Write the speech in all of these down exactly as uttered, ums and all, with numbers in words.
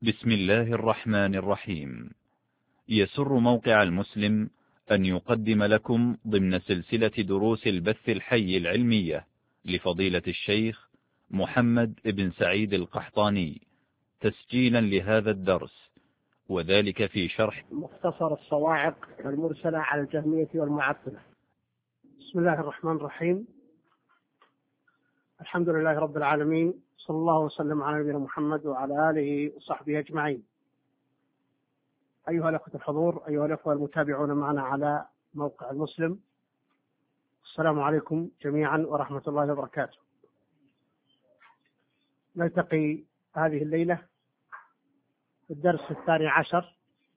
بسم الله الرحمن الرحيم. يسر موقع المسلم أن يقدم لكم ضمن سلسلة دروس البث الحي العلمية لفضيلة الشيخ محمد بن سعيد القحطاني تسجيلا لهذا الدرس، وذلك في شرح مختصر الصواعق المرسلة على الجهمية والمعطلة. بسم الله الرحمن الرحيم. الحمد لله رب العالمين، صلى الله وسلم على نبينا محمد وعلى آله وصحبه أجمعين. أيها الأخوة الحضور، أيها الأخوة المتابعون معنا على موقع المسلم، السلام عليكم جميعا ورحمة الله وبركاته. نلتقي هذه الليلة في الدرس الثاني عشر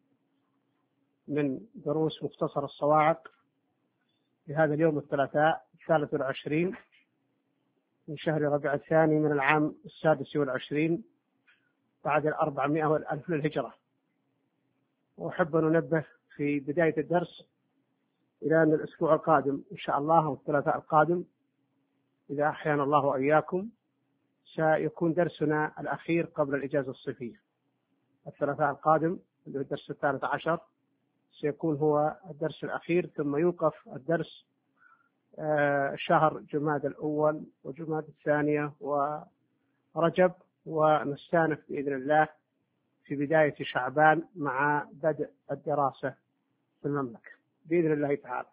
من دروس مختصر الصواعق لهذا اليوم الثلاثاء الثالث والعشرين من شهر ربيع الثاني من العام السادس والعشرين بعد الأربعمائة والألف للهجرة. وأحب أن ننبه في بداية الدرس إلى أن الأسبوع القادم إن شاء الله والثلاثاء القادم إذا أحيانا الله وإياكم سيكون درسنا الأخير قبل الإجازة الصيفية. الثلاثاء القادم اللي هو الدرس الثالث عشر سيكون هو الدرس الأخير، ثم يوقف الدرس آه شهر جماد الأول وجماد الثانية ورجب، ونستأنف بإذن الله في بداية شعبان مع بدء الدراسة في المملكة بإذن الله تعالى.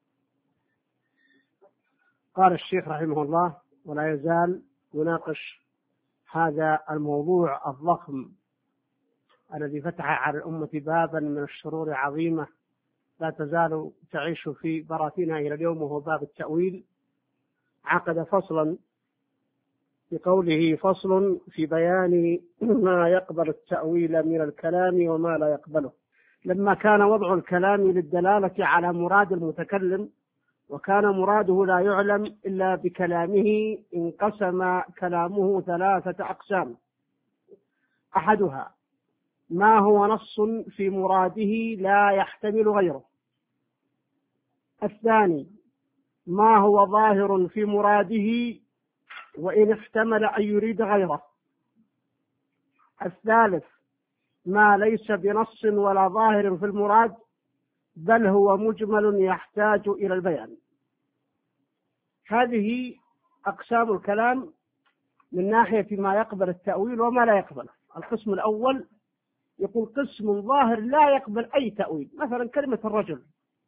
قال الشيخ رحمه الله: ولا يزال يناقش هذا الموضوع الضخم الذي فتح على الأمة بابا من الشرور عظيمة لا تزال تعيش في براثنها إلى اليوم، وهو باب التأويل. عقد فصلا بقوله: فصل في بيان ما يقبل التأويل من الكلام وما لا يقبله. لما كان وضع الكلام للدلالة على مراد المتكلم وكان مراده لا يعلم إلا بكلامه، انقسم كلامه ثلاثة أقسام: أحدها ما هو نص في مراده لا يحتمل غيره، الثاني ما هو ظاهر في مراده وإن احتمل أن يريد غيره، الثالث ما ليس بنص ولا ظاهر في المراد بل هو مجمل يحتاج إلى البيان. هذه أقسام الكلام من ناحية ما يقبل التأويل وما لا يقبله. القسم الأول يقول قسم ظاهر لا يقبل أي تأويل، مثلا كلمة الرجل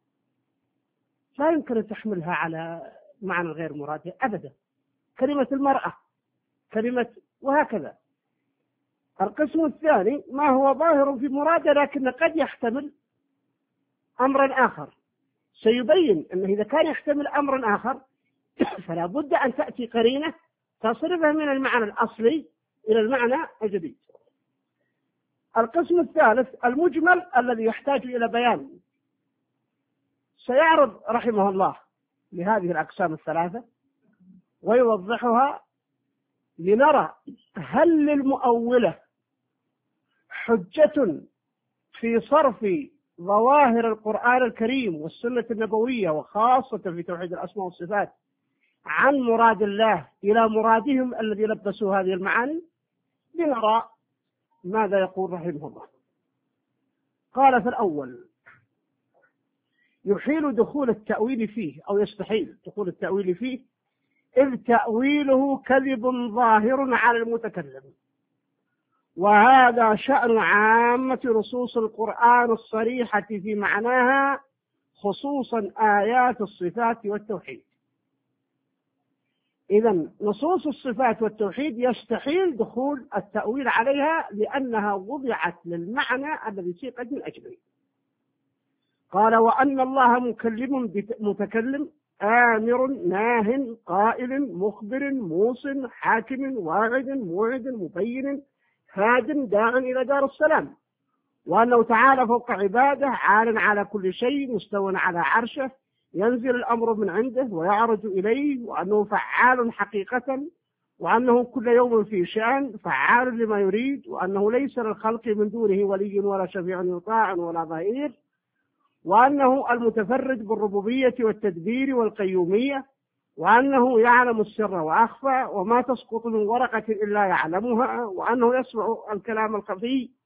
لا يمكن أن تحملها على معنى غير مراد أبدا، كلمة المرأة، كلمة، وهكذا. القسم الثاني ما هو ظاهر في مراده لكن قد يحتمل أمرا آخر، سيبين أنه إذا كان يحتمل أمرا آخر فلا بد أن تأتي قرينة تصرفه من المعنى الأصلي إلى المعنى الجديد. القسم الثالث المجمل الذي يحتاج إلى بيان. سيعرض رحمه الله لهذه الأقسام الثلاثة ويوضحها لنرى هل للمؤولة حجة في صرف ظواهر القرآن الكريم والسنة النبوية وخاصة في توحيد الأسماء والصفات عن مراد الله إلى مرادهم الذي لبسوا هذه المعاني. لنرى ماذا يقول رحمه الله. قال في الأول: يحيل دخول التأويل فيه، أو يستحيل دخول التأويل فيه، إذ تأويله كذب ظاهر على المتكلم، وهذا شأن عامة نصوص القرآن الصريحة في معناها، خصوصا آيات الصفات والتوحيد. إذن نصوص الصفات والتوحيد يستحيل دخول التأويل عليها لأنها وضعت للمعنى الذي سيقت من أجله. قال: وأن الله مكلم متكلم، آمر ناه، قائل مخبر موص حاكم واعد موعد مبين هاد داع إلى دار السلام، وأنه تعالى فوق عباده عال على كل شيء مستوى على عرشه، ينزل الأمر من عنده ويعرج إليه، وأنه فعال حقيقة، وأنه كل يوم في شأن فعال لما يريد، وأنه ليس للخلق من دونه ولي ولا شفيع يطاع ولا ظهير، وأنه المتفرد بالربوبية والتدبير والقيومية، وأنه يعلم السر وأخفى وما تسقط من ورقة إلا يعلمها، وأنه يسمع الكلام الخفي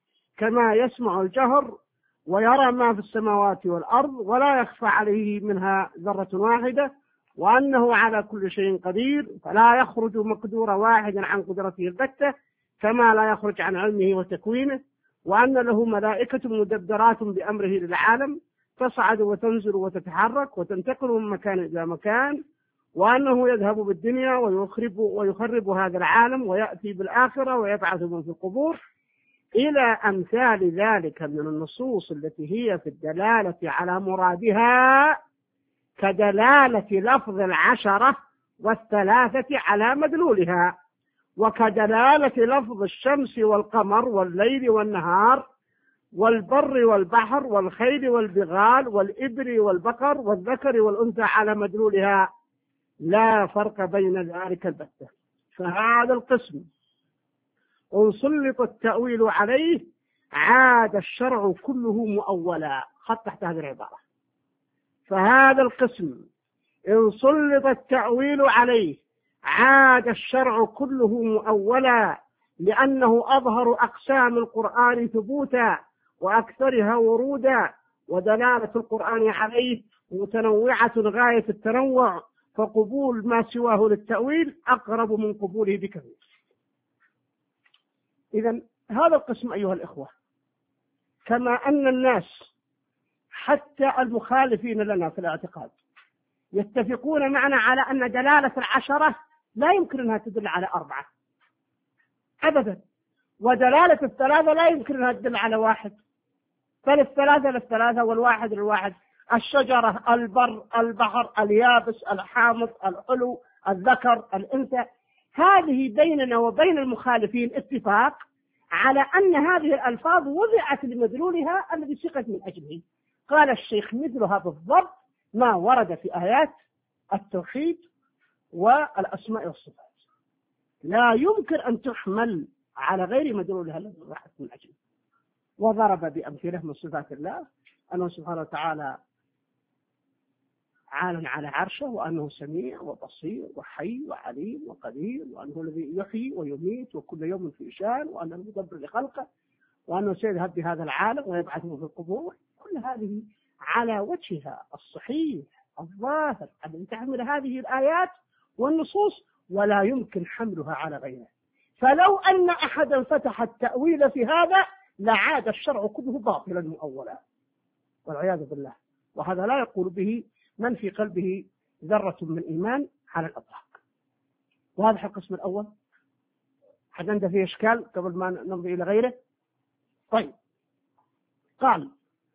كما يسمع الجهر ويرى ما في السماوات والأرض ولا يخفى عليه منها ذرة واحدة، وأنه على كل شيء قدير، فلا يخرج مقدور واحد عن قدرته البتة كما لا يخرج عن علمه وتكوينه، وأن له ملائكة مدبرات بأمره للعالم تصعد وتنزل وتتحرك وتنتقل من مكان إلى مكان، وأنه يذهب بالدنيا ويخرب, ويخرب هذا العالم ويأتي بالآخرة ويبعث من في القبور، إلى أمثال ذلك من النصوص التي هي في الدلالة على مرادها كدلالة لفظ العشرة والثلاثة على مدلولها، وكدلالة لفظ الشمس والقمر والليل والنهار والبر والبحر والخيل والبغال والإبل والبقر والذكر والأنثى على مدلولها، لا فرق بين ذلك البتة. فهذا القسم إن سلط التأويل عليه عاد الشرع كله مؤولا. خط تحت هذه العبارة. فهذا القسم إن سلط التأويل عليه عاد الشرع كله مؤولا، لأنه أظهر أقسام القرآن ثبوتا وأكثرها ورودا، ودلالة القرآن عليه متنوعة غاية التنوع، فقبول ما سواه للتأويل أقرب من قبوله بكثير. إذن هذا القسم أيها الإخوة، كما أن الناس حتى المخالفين لنا في الاعتقاد يتفقون معنا على أن دلالة العشرة لا يمكن أنها تدل على أربعة أبدا، ودلالة الثلاثة لا يمكن أنها تدل على واحد، بل الثلاثة للثلاثة والواحد للواحد، الشجرة، البر، البحر، اليابس، الحامض، الحلو، الذكر، الأنثى. هذه بيننا وبين المخالفين اتفاق على أن هذه الألفاظ وضعت لمدلولها الذي سقت من أجله. قال الشيخ مثلها بالضبط ما ورد في آيات التوحيد والأسماء والصفات، لا يمكن أن تحمل على غير مدلولها الذي وضعت من أجله. وضرب بأمثلة من صفات الله أنه سبحانه وتعالى عال على عرشه، وأنه سميع وبصير وحي وعليم وقدير، وأنه الذي يحيي ويميت وكل يوم في شان، وأنه المدبر لخلقه، وأنه سيذهب بهذا العالم ويبعثه في القبور. كل هذه على وجهها الصحيح الظاهر الذي تحمل هذه الآيات والنصوص، ولا يمكن حملها على غيرها. فلو أن أحدا فتح التأويل في هذا لعاد الشرع كله باطلا مؤولا والعياذ بالله، وهذا لا يقول به من في قلبه ذرة من إيمان على الأطلاق. واضح القسم الأول؟ حد عنده فيه إشكال قبل ما نمضي إلى غيره؟ طيب، قال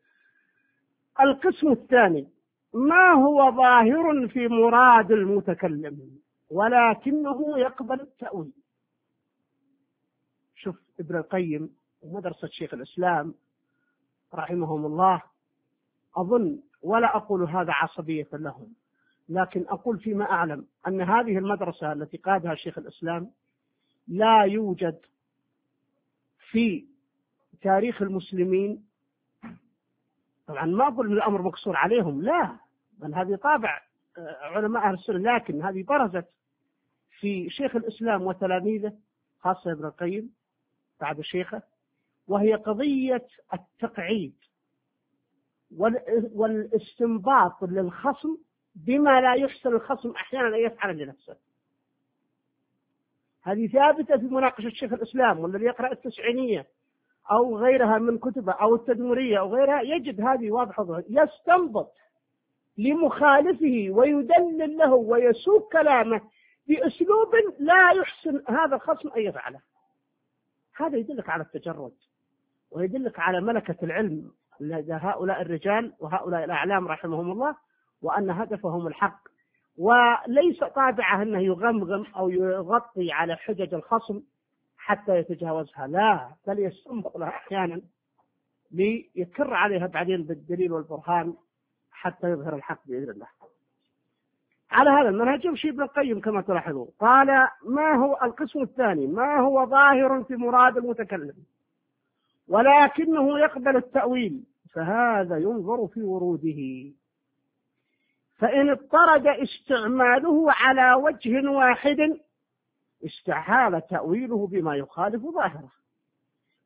القسم الثاني ما هو ظاهر في مراد المتكلم ولكنه يقبل التأويل. شوف ابن القيم ومدرسة شيخ الإسلام رحمهم الله، أظن ولا أقول هذا عصبية لهم، لكن أقول فيما أعلم أن هذه المدرسة التي قادها شيخ الإسلام لا يوجد في تاريخ المسلمين، طبعا ما أقول الأمر مقصور عليهم، لا، بل هذه طابع علماء أهل السنة، لكن هذه برزت في شيخ الإسلام وتلاميذه خاصة ابن القيم بعد شيخه، وهي قضية التقعيد والاستنباط للخصم بما لا يحسن الخصم أحيانا أن يفعل لنفسه. هذه ثابتة في مناقشة شيخ الإسلام، والذي يقرأ التسعينية أو غيرها من كتبه أو التدمرية أو غيرها يجد هذه واضحة، يستنبط لمخالفه ويدلل له ويسوق كلامه بأسلوب لا يحسن هذا الخصم أن يفعله. هذا يدلك على التجرد ويدلك على ملكة العلم لدى هؤلاء الرجال وهؤلاء الأعلام رحمهم الله، وأن هدفهم الحق، وليس طابعه أنه يغمغم أو يغطي على حجج الخصم حتى يتجاوزها، لا، بل يستنبط لها أحيانا ليكر عليها بعدين بالدليل والبرهان حتى يظهر الحق بإذن الله. على هذا المنهج يمشي ابن القيم كما تلاحظون. قال ما هو القسم الثاني ما هو ظاهر في مراد المتكلم ولكنه يقبل التأويل، فهذا ينظر في وروده، فإن اضطرد استعماله على وجه واحد استحال تأويله بما يخالف ظاهره،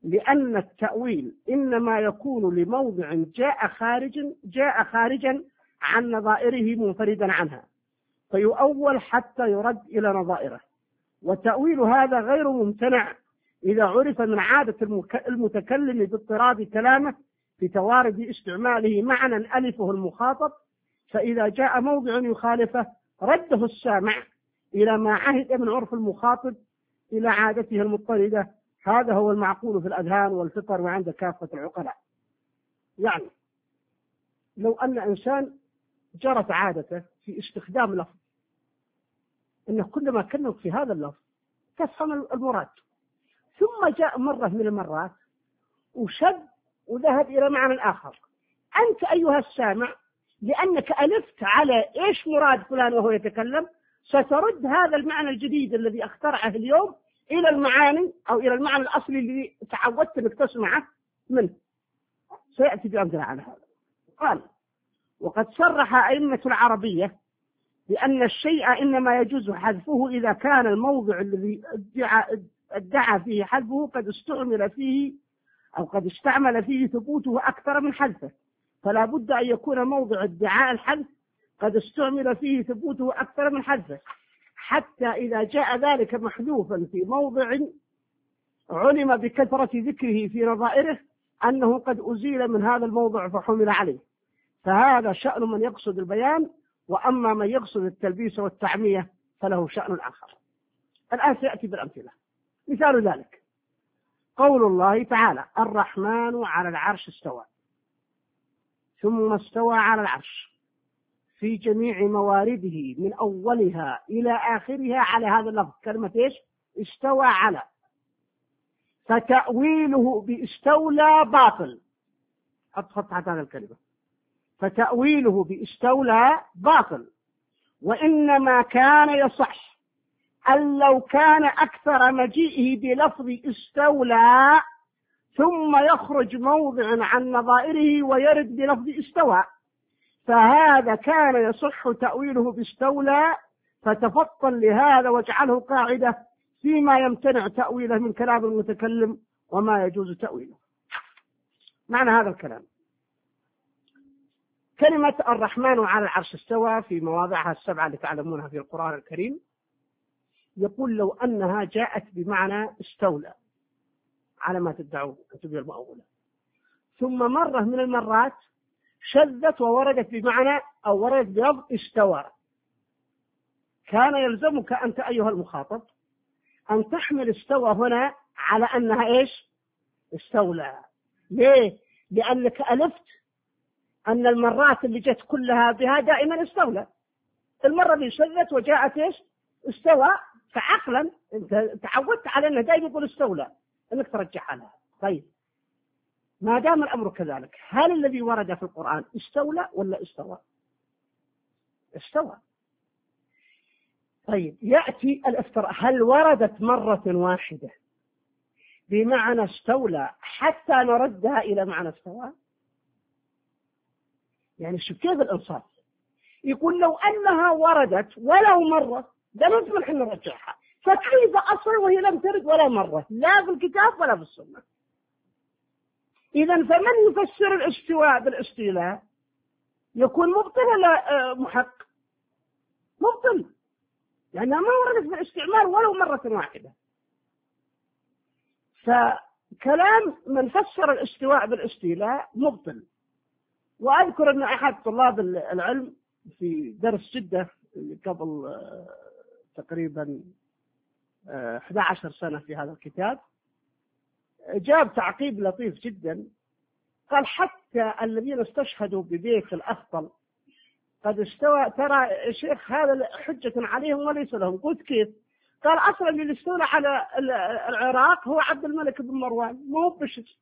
لأن التأويل إنما يكون لموضع جاء خارجا جاء خارجا عن نظائره منفردا عنها، فيؤول حتى يرد إلى نظائره. وتأويل هذا غير ممتنع إذا عرف من عادة المتكلم باضطراد كلامه في توارد استعماله معنى ألفه المخاطب، فإذا جاء موضع يخالفه رده السامع إلى ما عهد من عرف المخاطب إلى عادته المضطردة. هذا هو المعقول في الأذهان والفطر وعند كافة العقلاء. يعني لو أن إنسان جرت عادته في استخدام لفظ إنه كلما كلمك في هذا اللفظ تفهم المراد، ثم جاء مرة من المرات وشد وذهب إلى معنى آخر، أنت أيها السامع لأنك ألفت على إيش مراد فلان وهو يتكلم سترد هذا المعنى الجديد الذي اخترعه اليوم إلى المعاني أو إلى المعنى الأصلي الذي تعودت أنك تسمعه منه. سيأتي بأمثلة على هذا. قال: وقد صرح أئمة العربية بأن الشيء إنما يجوز حذفه إذا كان الموضع الذي ادعى, ادعى فيه حذفه قد استعمل فيه أو قد استعمل فيه ثبوته أكثر من حذفه، فلا بد أن يكون موضع ادعاء الحذف قد استعمل فيه ثبوته أكثر من حذفه، حتى إذا جاء ذلك محذوفا في موضع علم بكثرة ذكره في نظائره أنه قد أزيل من هذا الموضع فحمل عليه، فهذا شأن من يقصد البيان، وأما من يقصد التلبيس والتعمية فله شأن آخر. الآن سيأتي بالأمثلة. مثال ذلك قول الله تعالى: الرحمن على العرش استوى، ثم استوى على العرش في جميع موارده من أولها إلى آخرها على هذا اللفظ، كلمة إيش؟ استوى على. فتأويله باستولى باطل. حط خط تحت هذا الكلمة. فتأويله باستولى باطل، وإنما كان يصح أن لو كان أكثر مجيئه بلفظ استولى ثم يخرج موضع عن نظائره ويرد بلفظ استوى، فهذا كان يصح تأويله باستولى. فتفطن لهذا واجعله قاعدة فيما يمتنع تأويله من كلام المتكلم وما يجوز تأويله. معنى هذا الكلام: كلمة الرحمن على العرش استوى في مواضعها السبعة اللي تعلمونها في القرآن الكريم، يقول لو أنها جاءت بمعنى استولى على ما تدعوه أنتم المؤولة، ثم مرة من المرات شذت ووردت بمعنى أو وردت بلفظ استوى، كان يلزمك أنت أيها المخاطب أن تحمل استوى هنا على أنها إيش؟ استولى. ليه؟ لأنك ألفت أن المرات اللي جت كلها بها دائما استولى، المرة اللي شذت وجاءت إيش؟ استوى، فعقلا أنت تعودت على أنه دائما يقول استولى أنك ترجعها لها. طيب ما دام الأمر كذلك، هل الذي ورد في القرآن استولى ولا استوى؟ استوى. طيب يأتي الافتراء: هل وردت مرة واحدة بمعنى استولى حتى نردها إلى معنى استوى؟ يعني شوف كيف الإنصاف. يقول لو أنها وردت ولو مرة ده لازم نحن نرجعها، فكيف أصلا وهي لم ترد ولا مرة لا في الكتاب ولا في السنة؟ إذا فمن يفسر الاستواء بالاستيلاء يكون مبطل ولا محق؟ مبطل، لأنها ما وردت بالاستعمال ولو مرة واحدة. فكلام من فسر الاستواء بالاستيلاء مبطل. وأذكر أن أحد طلاب العلم في درس جدة قبل تقريبا أحد عشر سنة في هذا الكتاب جاب تعقيب لطيف جدا، قال: حتى الذين استشهدوا ببيت الأفضل قد استوى، ترى شيخ هذا حجة عليهم وليس لهم. قلت كيف؟ قال: أصلا اللي استولى على العراق هو عبد الملك بن مروان مو بشر.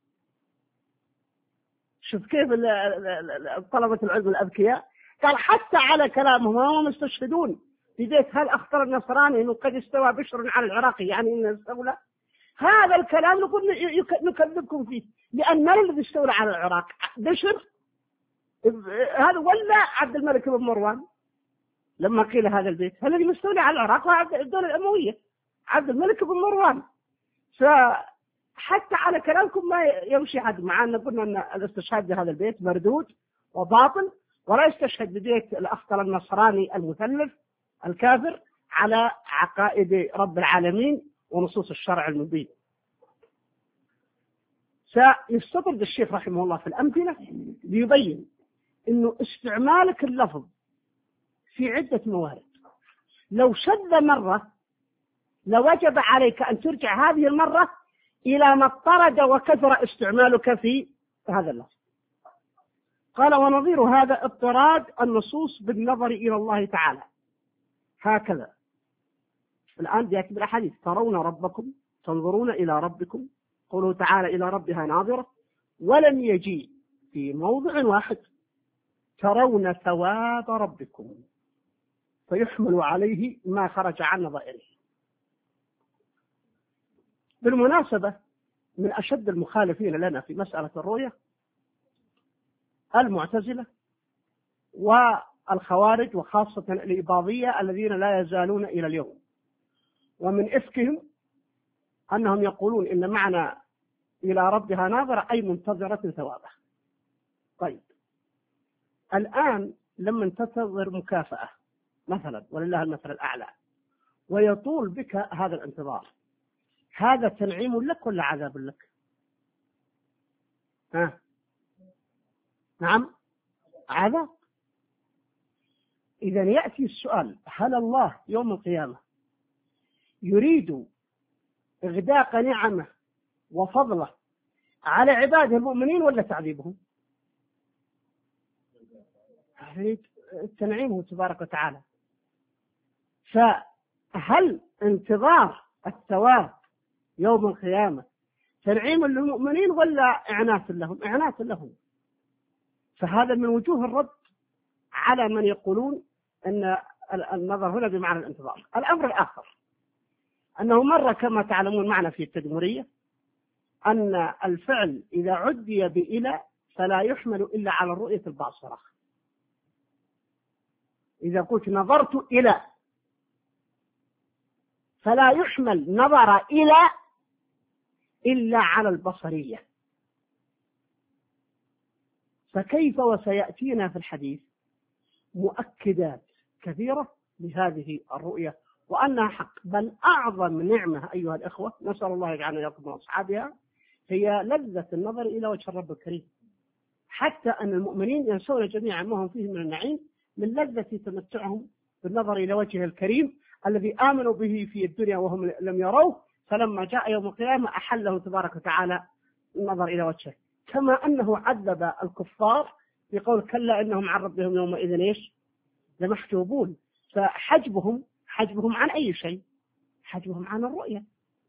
شوف كيف طلبة العلم الأذكياء. قال: حتى على كلامهم هم يستشهدون في بيت هل أخطر النصراني أنه قد استوى بشر على العراقي، يعني أنه استولى. هذا الكلام نقول نكذبكم فيه، لأن من الذي استولى على العراق؟ بشر هذا ولا عبد الملك بن مروان؟ لما قيل هذا البيت هل الذي استولى على العراق هو الدولة الأموية عبد الملك بن مروان. فهذا حتى على كلامكم ما يمشي حد، مع أن قلنا أن الاستشهاد بهذا البيت مردود وباطل، ولا يستشهد ببيت الأخطر النصراني المثلث الكافر على عقائد رب العالمين ونصوص الشرع المبين. سيستطرد الشيخ رحمه الله في الأمثلة ليبين أنه استعمالك اللفظ في عدة موارد لو شذ مرة لوجب عليك أن ترجع هذه المرة إلى ما اضطرد وكثر استعمالك في هذا اللفظ. قال ونظير هذا اضطراد النصوص بالنظر إلى الله تعالى هكذا. الآن بيأتي بالأحاديث ترون ربكم تنظرون إلى ربكم، قوله تعالى إلى ربها ناظرة، ولم يجي في موضع واحد ترون ثواب ربكم فيحمل عليه ما خرج عن نظائره. بالمناسبة من أشد المخالفين لنا في مسألة الرؤية المعتزلة والخوارج، وخاصة الإباضية الذين لا يزالون إلى اليوم، ومن إفكهم أنهم يقولون إن معنى إلى ربها ناظرة أي منتظرة ثوابه. طيب الآن لما تنتظر مكافأة مثلا ولله المثل الأعلى ويطول بك هذا الانتظار، هذا تنعيم لك ولا عذاب لك؟ ها؟ نعم عذاب. إذا يأتي السؤال هل الله يوم القيامة يريد إغداق نعمه وفضله على عباده المؤمنين ولا تعذيبهم؟ يريد تنعيمه تبارك وتعالى. فهل انتظار الثواب يوم القيامة تنعيم للمؤمنين ولا إعناث لهم؟ إعناث لهم. فهذا من وجوه الرد على من يقولون أن النظر هنا بمعنى الانتظار. الأمر الآخر أنه مر كما تعلمون معنا في التدمرية أن الفعل إذا عدي بإلى فلا يحمل إلا على الرؤية الباصرة. إذا قلت نظرت إلى فلا يحمل نظر إلى إلا على البصرية. فكيف وسيأتينا في الحديث مؤكدات كثيرة لهذه الرؤية وأنها حق، بل أعظم نعمة أيها الإخوة نسأل الله يجعلنا إياكم من أصحابها هي لذة النظر إلى وجه الرب الكريم، حتى أن المؤمنين ينسون جميعا ما هم فيه من النعيم من لذة تمتعهم بالنظر إلى وجه الكريم الذي آمنوا به في الدنيا وهم لم يروه، فلما جاء يوم القيامة أحله تبارك وتعالى النظر إلى وجهه. كما أنه عذب الكفار بقول كلا إنهم عن ربهم يومئذ إيش لمحجوبون. فحجبهم حجبهم عن أي شيء؟ حجبهم عن الرؤية.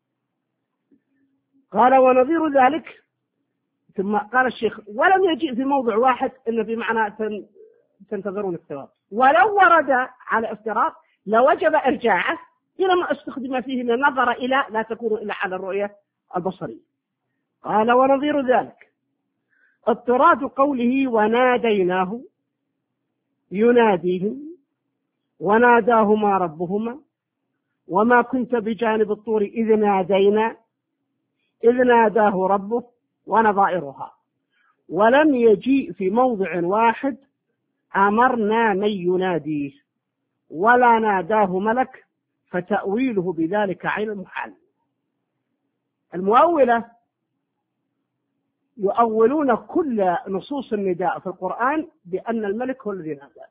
قال ونظير ذلك، ثم قال الشيخ ولم يجيء في موضع واحد إلا بمعنى تنتظرون الثواب، ولو ورد على افتراض لوجب إرجاعه إلى ما استخدم فيه من نظر إلى لا تكون إلا على الرؤية البصرية. قال ونظير ذلك اضطراد قوله وناديناه يناديهم وناداهما ربهما وما كنت بجانب الطور إذ نادينا إذ ناداه ربه ونظائرها، ولم يجيء في موضع واحد أمرنا من يناديه ولا ناداه ملك فتأويله بذلك عين المحال. المؤولة يؤولون كل نصوص النداء في القرآن بأن الملك هو الذي نادى،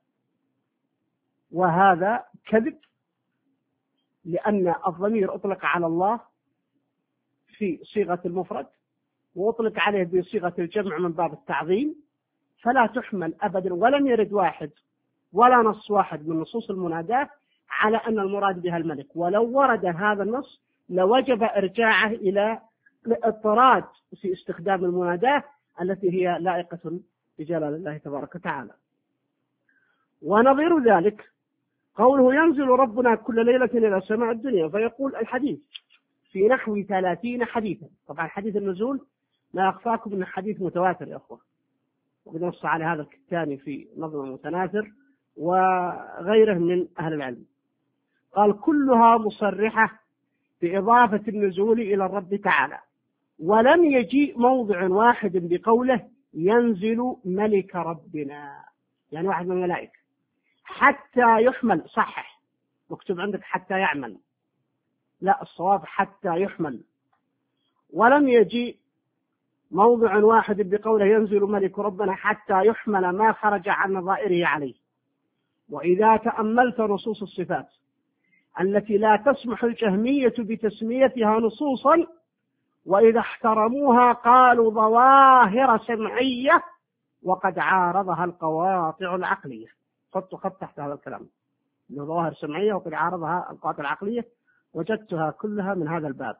وهذا كذب، لأن الضمير أطلق على الله في صيغة المفرد وأطلق عليه بصيغة الجمع من باب التعظيم، فلا تحمل أبدا، ولم يرد واحد ولا نص واحد من نصوص المناداة على أن المراد بها الملك. ولو ورد هذا النص لوجب إرجاعه إلى الاضطراد في استخدام المناداة التي هي لائقة بجلال الله تبارك وتعالى. ونظير ذلك قوله ينزل ربنا كل ليلة إلى سماء الدنيا فيقول الحديث في نحو ثلاثين حديثا. طبعا حديث النزول لا يخفاكم من حديث متواتر يا أخوة، وقد نص على هذا الكتاني في نظم المتناثر وغيره من أهل العلم. قال كلها مصرحة بإضافة النزول إلى الرب تعالى ولم يجيء موضع واحد بقوله ينزل ملك ربنا، يعني واحد من الملائكة، حتى يحمل. صحح، مكتوب عندك حتى يعمل، لا، الصواب حتى يحمل. ولم يجيء موضع واحد بقوله ينزل ملك ربنا حتى يحمل ما خرج عن نظائره عليه. وإذا تأملت نصوص الصفات التي لا تسمح الجهمية بتسميتها نصوصا، وإذا احترموها قالوا ظواهر سمعية، وقد عارضها القواطع العقلية. حطوا خط تحت هذا الكلام، ظواهر سمعية وقد عارضها القواطع العقلية، وجدتها كلها من هذا الباب.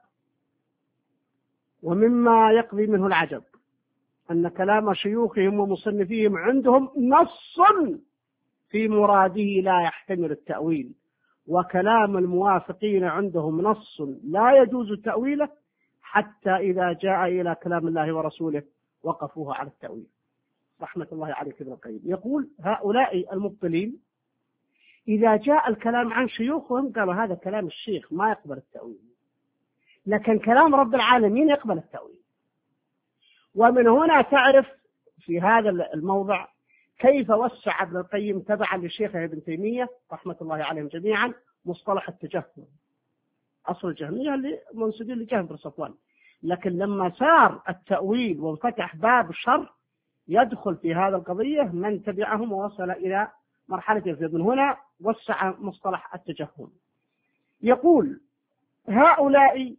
ومما يقضي منه العجب أن كلام شيوخهم ومصنفيهم عندهم نص في مراده لا يحتمل التأويل، وكلام الموافقين عندهم نص لا يجوز تأويله، حتى إذا جاء إلى كلام الله ورسوله وقفوه على التأويل. رحمة الله عليك ابن القيم. يقول هؤلاء المبطلين إذا جاء الكلام عن شيوخهم قالوا هذا كلام الشيخ ما يقبل التأويل، لكن كلام رب العالمين يقبل التأويل. ومن هنا تعرف في هذا الموضع كيف وسع ابن القيم تبعا لشيخه ابن تيمية رحمة الله عليهم جميعا مصطلح التجهم. أصل الجهمية اللي منسوبين لجهم بن صفوان، لكن لما صار التأويل وانفتح باب الشر يدخل في هذا القضية من تبعهم ووصل إلى مرحلة الفيض. من هنا وسع مصطلح التجهم. يقول هؤلاء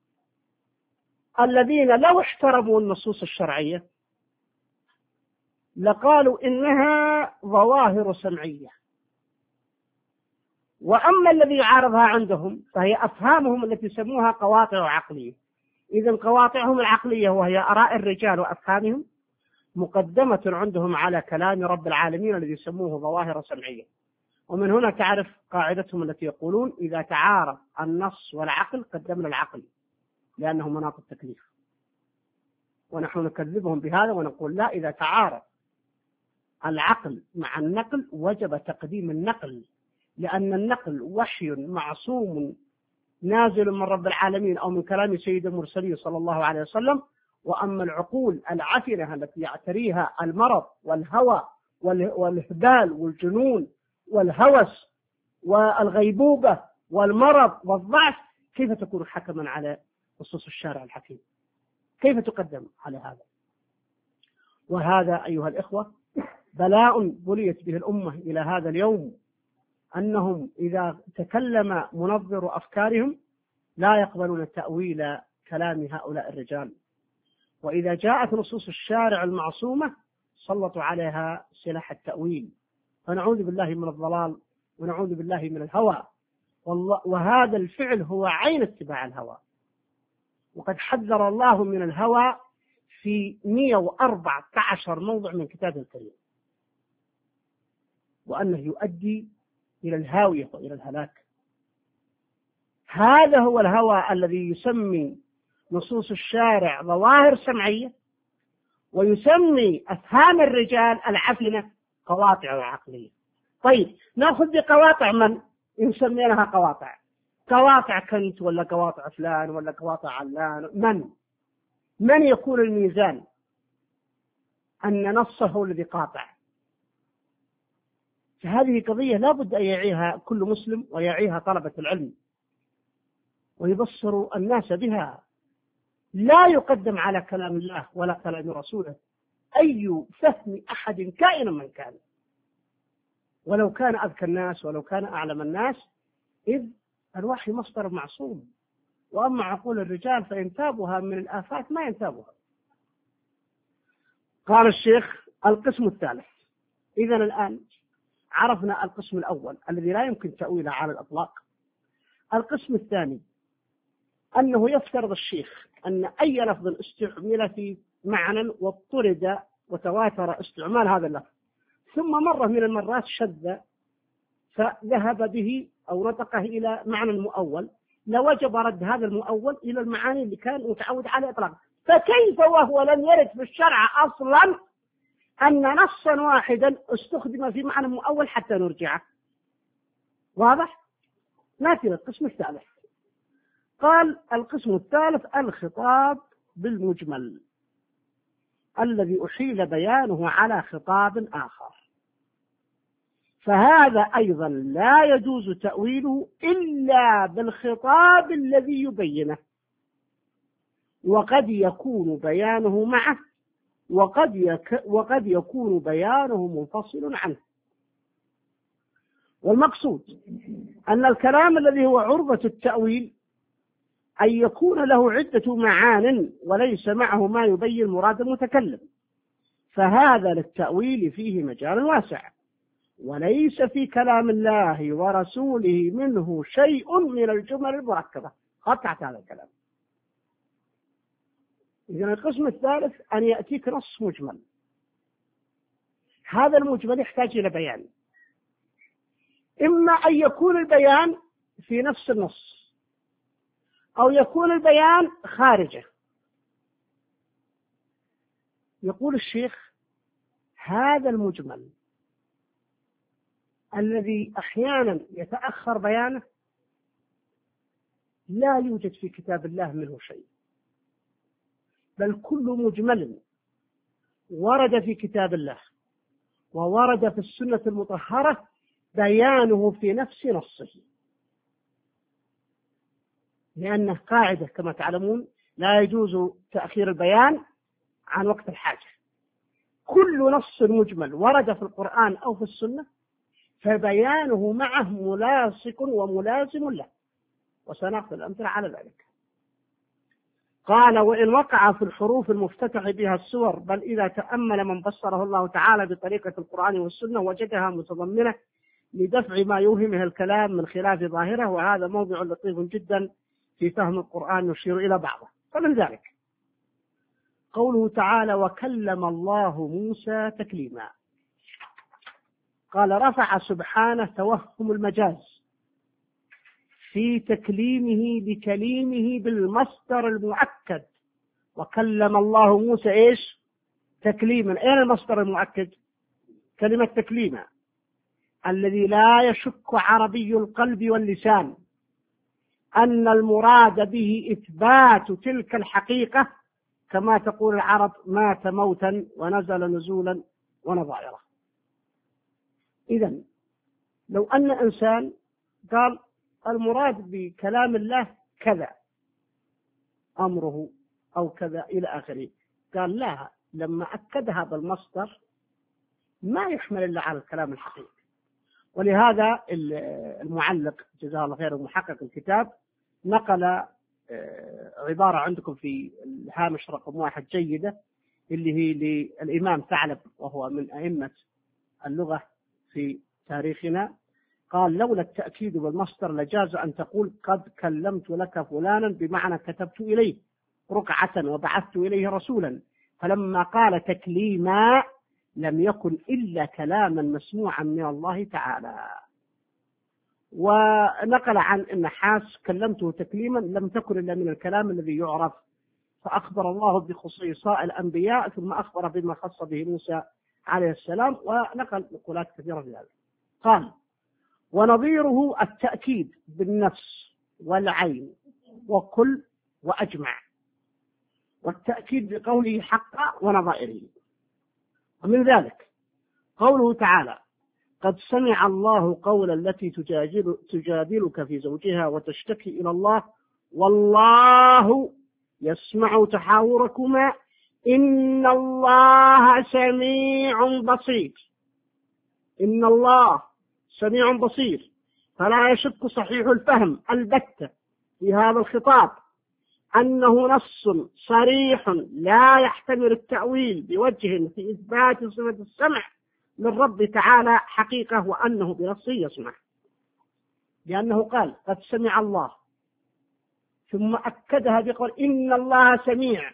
الذين لو احترموا النصوص الشرعية لقالوا إنها ظواهر سمعية، وأما الذي يعارضها عندهم فهي أفهامهم التي يسموها قواطع عقلية. إذن قواطعهم العقلية وهي آراء الرجال وأفهامهم مقدمة عندهم على كلام رب العالمين الذي يسموه ظواهر سمعية. ومن هنا تعرف قاعدتهم التي يقولون إذا تعارض النص والعقل قدمنا العقل لأنه مناط التكليف، ونحن نكذبهم بهذا ونقول لا، إذا تعارض العقل مع النقل وجب تقديم النقل، لأن النقل وحي معصوم نازل من رب العالمين أو من كلام سيد المرسلين صلى الله عليه وسلم. وأما العقول العفنة التي يعتريها المرض والهوى والإهبال والجنون والهوس والغيبوبة والمرض والضعف، كيف تكون حكما على نصوص الشارع الحكيم؟ كيف تقدم على هذا؟ وهذا أيها الإخوة بلاء بليت به الأمة إلى هذا اليوم، أنهم إذا تكلم منظر أفكارهم لا يقبلون تأويل كلام هؤلاء الرجال، وإذا جاءت نصوص الشارع المعصومة سلطوا عليها سلاح التأويل. فنعوذ بالله من الضلال ونعوذ بالله من الهوى، وهذا الفعل هو عين اتباع الهوى. وقد حذر الله من الهوى في مئة وأربعة عشر موضع من كتابه الكريم، وأنه يؤدي إلى الهاوية وإلى الهلاك. هذا هو الهوى الذي يسمي نصوص الشارع ظواهر سمعية، ويسمي أفهام الرجال العفنة قواطع عقلية. طيب نأخذ بقواطع من نسمينها قواطع؟ قواطع كنت ولا قواطع فلان ولا قواطع علان؟ من من يكون الميزان أن نصه الذي قاطع؟ فهذه قضية لا بد أن يعيها كل مسلم ويعيها طلبة العلم ويبصروا الناس بها. لا يقدم على كلام الله ولا كلام رسوله أي فهم أحد كائنا من كان، ولو كان أذكى الناس ولو كان أعلم الناس، إذ الوحي مصدر معصوم. وأما عقول الرجال فإنتابها من الآفات ما ينتابها. قال الشيخ القسم الثالث. إذن الآن عرفنا القسم الأول الذي لا يمكن تأويله على الأطلاق. القسم الثاني أنه يفترض الشيخ أن أي لفظ استعمل في معنى واضطرد وتواتر استعمال هذا اللفظ ثم مرة من المرات شذ فذهب به أو نطقه إلى معنى المؤول، لوجب رد هذا المؤول إلى المعاني اللي كان متعود على إطلاقه. فكيف وهو لم يرد في الشرع أصلا أن نصا واحدا استخدم في معنى مؤول حتى نرجعه؟ واضح؟ نأتي للقسم الثالث. قال القسم الثالث الخطاب بالمجمل الذي أحيل بيانه على خطاب آخر، فهذا أيضا لا يجوز تأويله إلا بالخطاب الذي يبينه، وقد يكون بيانه معه وقد, يك وقد يكون بيانه منفصل عنه. والمقصود أن الكلام الذي هو عرضة التأويل أن يكون له عدة معان وليس معه ما يبين مراد المتكلم، فهذا للتأويل فيه مجال واسع، وليس في كلام الله ورسوله منه شيء من الجمل المركبة. قطعت هذا الكلام. إذن القسم الثالث أن يأتيك نص مجمل، هذا المجمل يحتاج إلى بيان، إما أن يكون البيان في نفس النص أو يكون البيان خارجه. يقول الشيخ: هذا المجمل الذي أحيانا يتأخر بيانه لا يوجد في كتاب الله منه شيء، بل كل مجمل ورد في كتاب الله وورد في السنة المطهرة بيانه في نفس نصه، لأنه قاعدة كما تعلمون لا يجوز تأخير البيان عن وقت الحاجة. كل نص مجمل ورد في القرآن أو في السنة فبيانه معه ملاصق وملازم له، وسنأخذ الأمثلة على ذلك. قال: وإن وقع في الحروف المفتتح بها السور، بل إذا تأمل من بصره الله تعالى بطريقة القرآن والسنة وجدها متضمنة لدفع ما يوهمه الكلام من خلاف ظاهره، وهذا موضع لطيف جدا في فهم القرآن يشير إلى بعضه. فمن ذلك قوله تعالى: وكلم الله موسى تكليما. قال: رفع سبحانه توهم المجاز في تكليمه بكليمه بالمصدر المؤكد. وكلم الله موسى إيش؟ تكليما. أين المصدر المؤكد؟ كلمة تكليما، الذي لا يشك عربي القلب واللسان أن المراد به إثبات تلك الحقيقة، كما تقول العرب: مات موتا ونزل نزولا ونظائره. إذن لو أن إنسان قال المراد بكلام الله كذا أمره أو كذا إلى آخره، قال لا، لما أكدها بالمصدر ما يحمل إلا على الكلام الحقيقي. ولهذا المعلق جزاه الله خير ومحقق الكتاب نقل عبارة عندكم في الهامش رقم واحد جيدة، اللي هي للإمام ثعلب وهو من أئمة اللغة في تاريخنا. قال: لولا التأكيد بالمصدر لجاز أن تقول قد كلمت لك فلانا، بمعنى كتبت إليه رقعة وبعثت إليه رسولا، فلما قال تكليما لم يكن إلا كلاما مسموعا من الله تعالى. ونقل عن النحاس: كلمته تكليما لم تكن إلا من الكلام الذي يعرف، فأخبر الله بخصيصاء الأنبياء ثم أخبر بما خص به موسى عليه السلام، ونقل نقولات كثيرة في هذا. قال: ونظيره التأكيد بالنفس والعين وكل وأجمع، والتأكيد بقوله حقا ونظائره. ومن ذلك قوله تعالى: قد سمع الله قول التي تجادل تجادلك في زوجها وتشتكي إلى الله والله يسمع تحاوركما إن الله سميع بصير. إن الله سميع بصير، فلا يشك صحيح الفهم البتة في هذا الخطاب أنه نص صريح لا يحتمل التأويل بوجه في إثبات صفة السمع للرب تعالى حقيقة، وأنه بنصه يسمع، لأنه قال قد سمع الله ثم أكدها بقول إن الله سميع.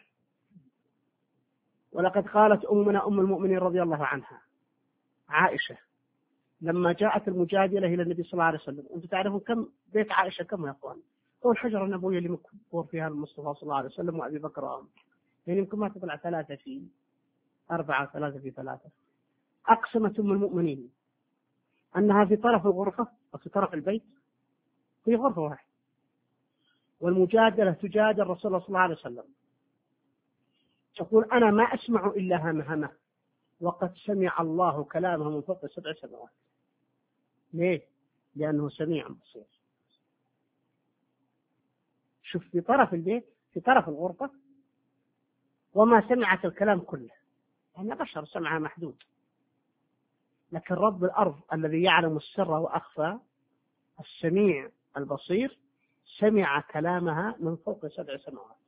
ولقد قالت أمنا أم المؤمنين رضي الله عنها عائشة لما جاءت المجادلة إلى النبي صلى الله عليه وسلم: أنتم تعرفون كم بيت عائشة كم يا أخوان؟ هو الحجرة النبوية اللي مكبور فيها المصطفى صلى الله عليه وسلم وأبي بكر وعمر، يعني يمكن ما تطلع ثلاثة في أربعة ثلاثة في ثلاثة. أقسمت أم المؤمنين أنها في طرف الغرفة وفي طرف البيت في غرفة واحدة، والمجادلة تجادل رسول الله صلى الله عليه وسلم تقول أنا ما أسمع إلا همهمة، وقد سمع الله كلامه من فوق سبع سماوات. ليه؟ لأنه سميع بصير. شوف في طرف البيت، في طرف الغرفة، وما سمعت الكلام كله، أنا بشر سمعها محدود، لكن رب الأرض الذي يعلم السر وأخفى السميع البصير سمع كلامها من فوق سبع سماوات.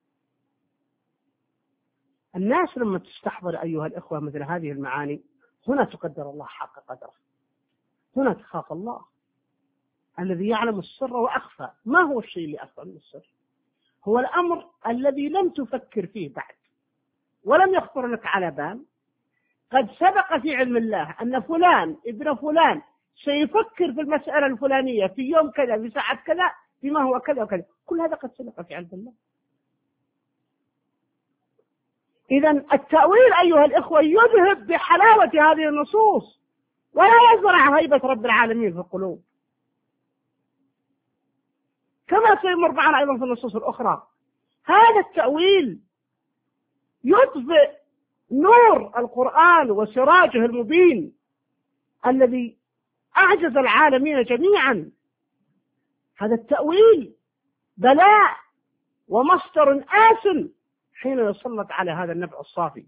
الناس لما تستحضر أيها الإخوة مثل هذه المعاني، هنا تقدر الله حق قدره، هنا تخاف الله الذي يعلم السر وأخفى. ما هو الشيء اللي أخفى من السر؟ هو الأمر الذي لم تفكر فيه بعد ولم يخطر لك على بال، قد سبق في علم الله أن فلان ابن فلان سيفكر في المسألة الفلانية في يوم كذا في ساعة كذا بما هو كذا وكذا، كل هذا قد سبق في علم الله. إذن التأويل أيها الإخوة يذهب بحلاوة هذه النصوص ولا يزرع هيبة رب العالمين في القلوب، كما سيمر معنا أيضا في النصوص الأخرى. هذا التأويل يطفئ نور القرآن وسراجه المبين الذي أعجز العالمين جميعا. هذا التأويل بلاء ومصدر آسن حين يسلط على هذا النبع الصافي.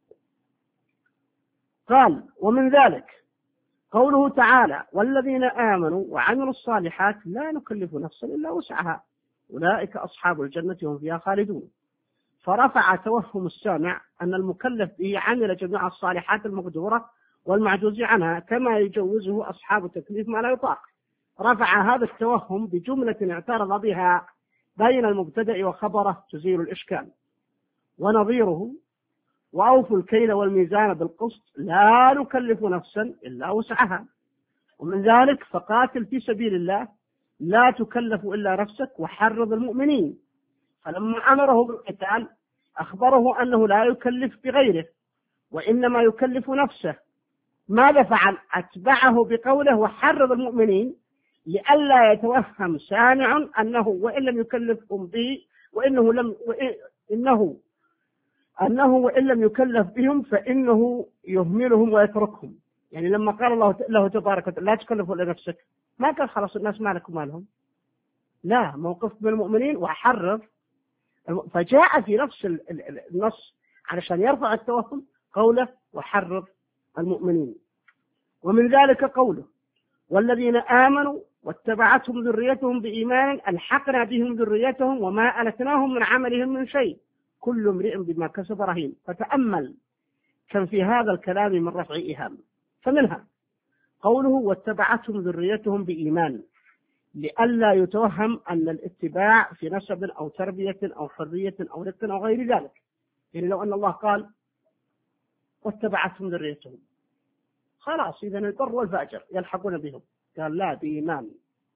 قال ومن ذلك قوله تعالى والذين آمنوا وعملوا الصالحات لا نكلف نفسا إلا وسعها أولئك أصحاب الجنة هم فيها خالدون. فرفع توهم السامع أن المكلف به عمل جميع الصالحات المقدورة والمعجوز عنها كما يجوزه أصحاب تكليف ما لا يطاق. رفع هذا التوهم بجملة اعترض بها بين المبتدأ وخبره تزيل الإشكال. ونظيره وأوفوا الكيل والميزان بالقسط لا نكلف نفسا إلا وسعها. ومن ذلك فقاتل في سبيل الله لا تكلف إلا نفسك وحرض المؤمنين. فلما أمره بالقتال أخبره أنه لا يكلف بغيره وإنما يكلف نفسه. ماذا فعل؟ أتبعه بقوله وحرض المؤمنين لئلا يتوهم سامع أنه وإن لم يكلفهم به وإنه لم وإنه أنه وإن لم يكلف بهم فإنه يهملهم ويتركهم. يعني لما قال الله له تبارك وتعالى لا تكلفوا إلا نفسك، ما قال خلاص الناس ما لكم مالهم، لا، موقف من المؤمنين وحرض. فجاء في نفس النص علشان يرفع التوهم قوله وحرض المؤمنين. ومن ذلك قوله والذين آمنوا واتبعتهم ذريتهم بإيمان ألحقنا بهم ذريتهم وما ألتناهم من عملهم من شيء كل امرئ بما كسب رهين. فتأمل كم في هذا الكلام من رفع إيهام. فمنها قوله واتبعتهم ذريتهم بإيمان لئلا يتوهم أن الاتباع في نسب أو تربية أو حرية أو رق أو غير ذلك. يعني لو أن الله قال واتبعتهم ذريتهم خلاص إذا البر والفاجر يلحقون بهم، قال لا بإيمان.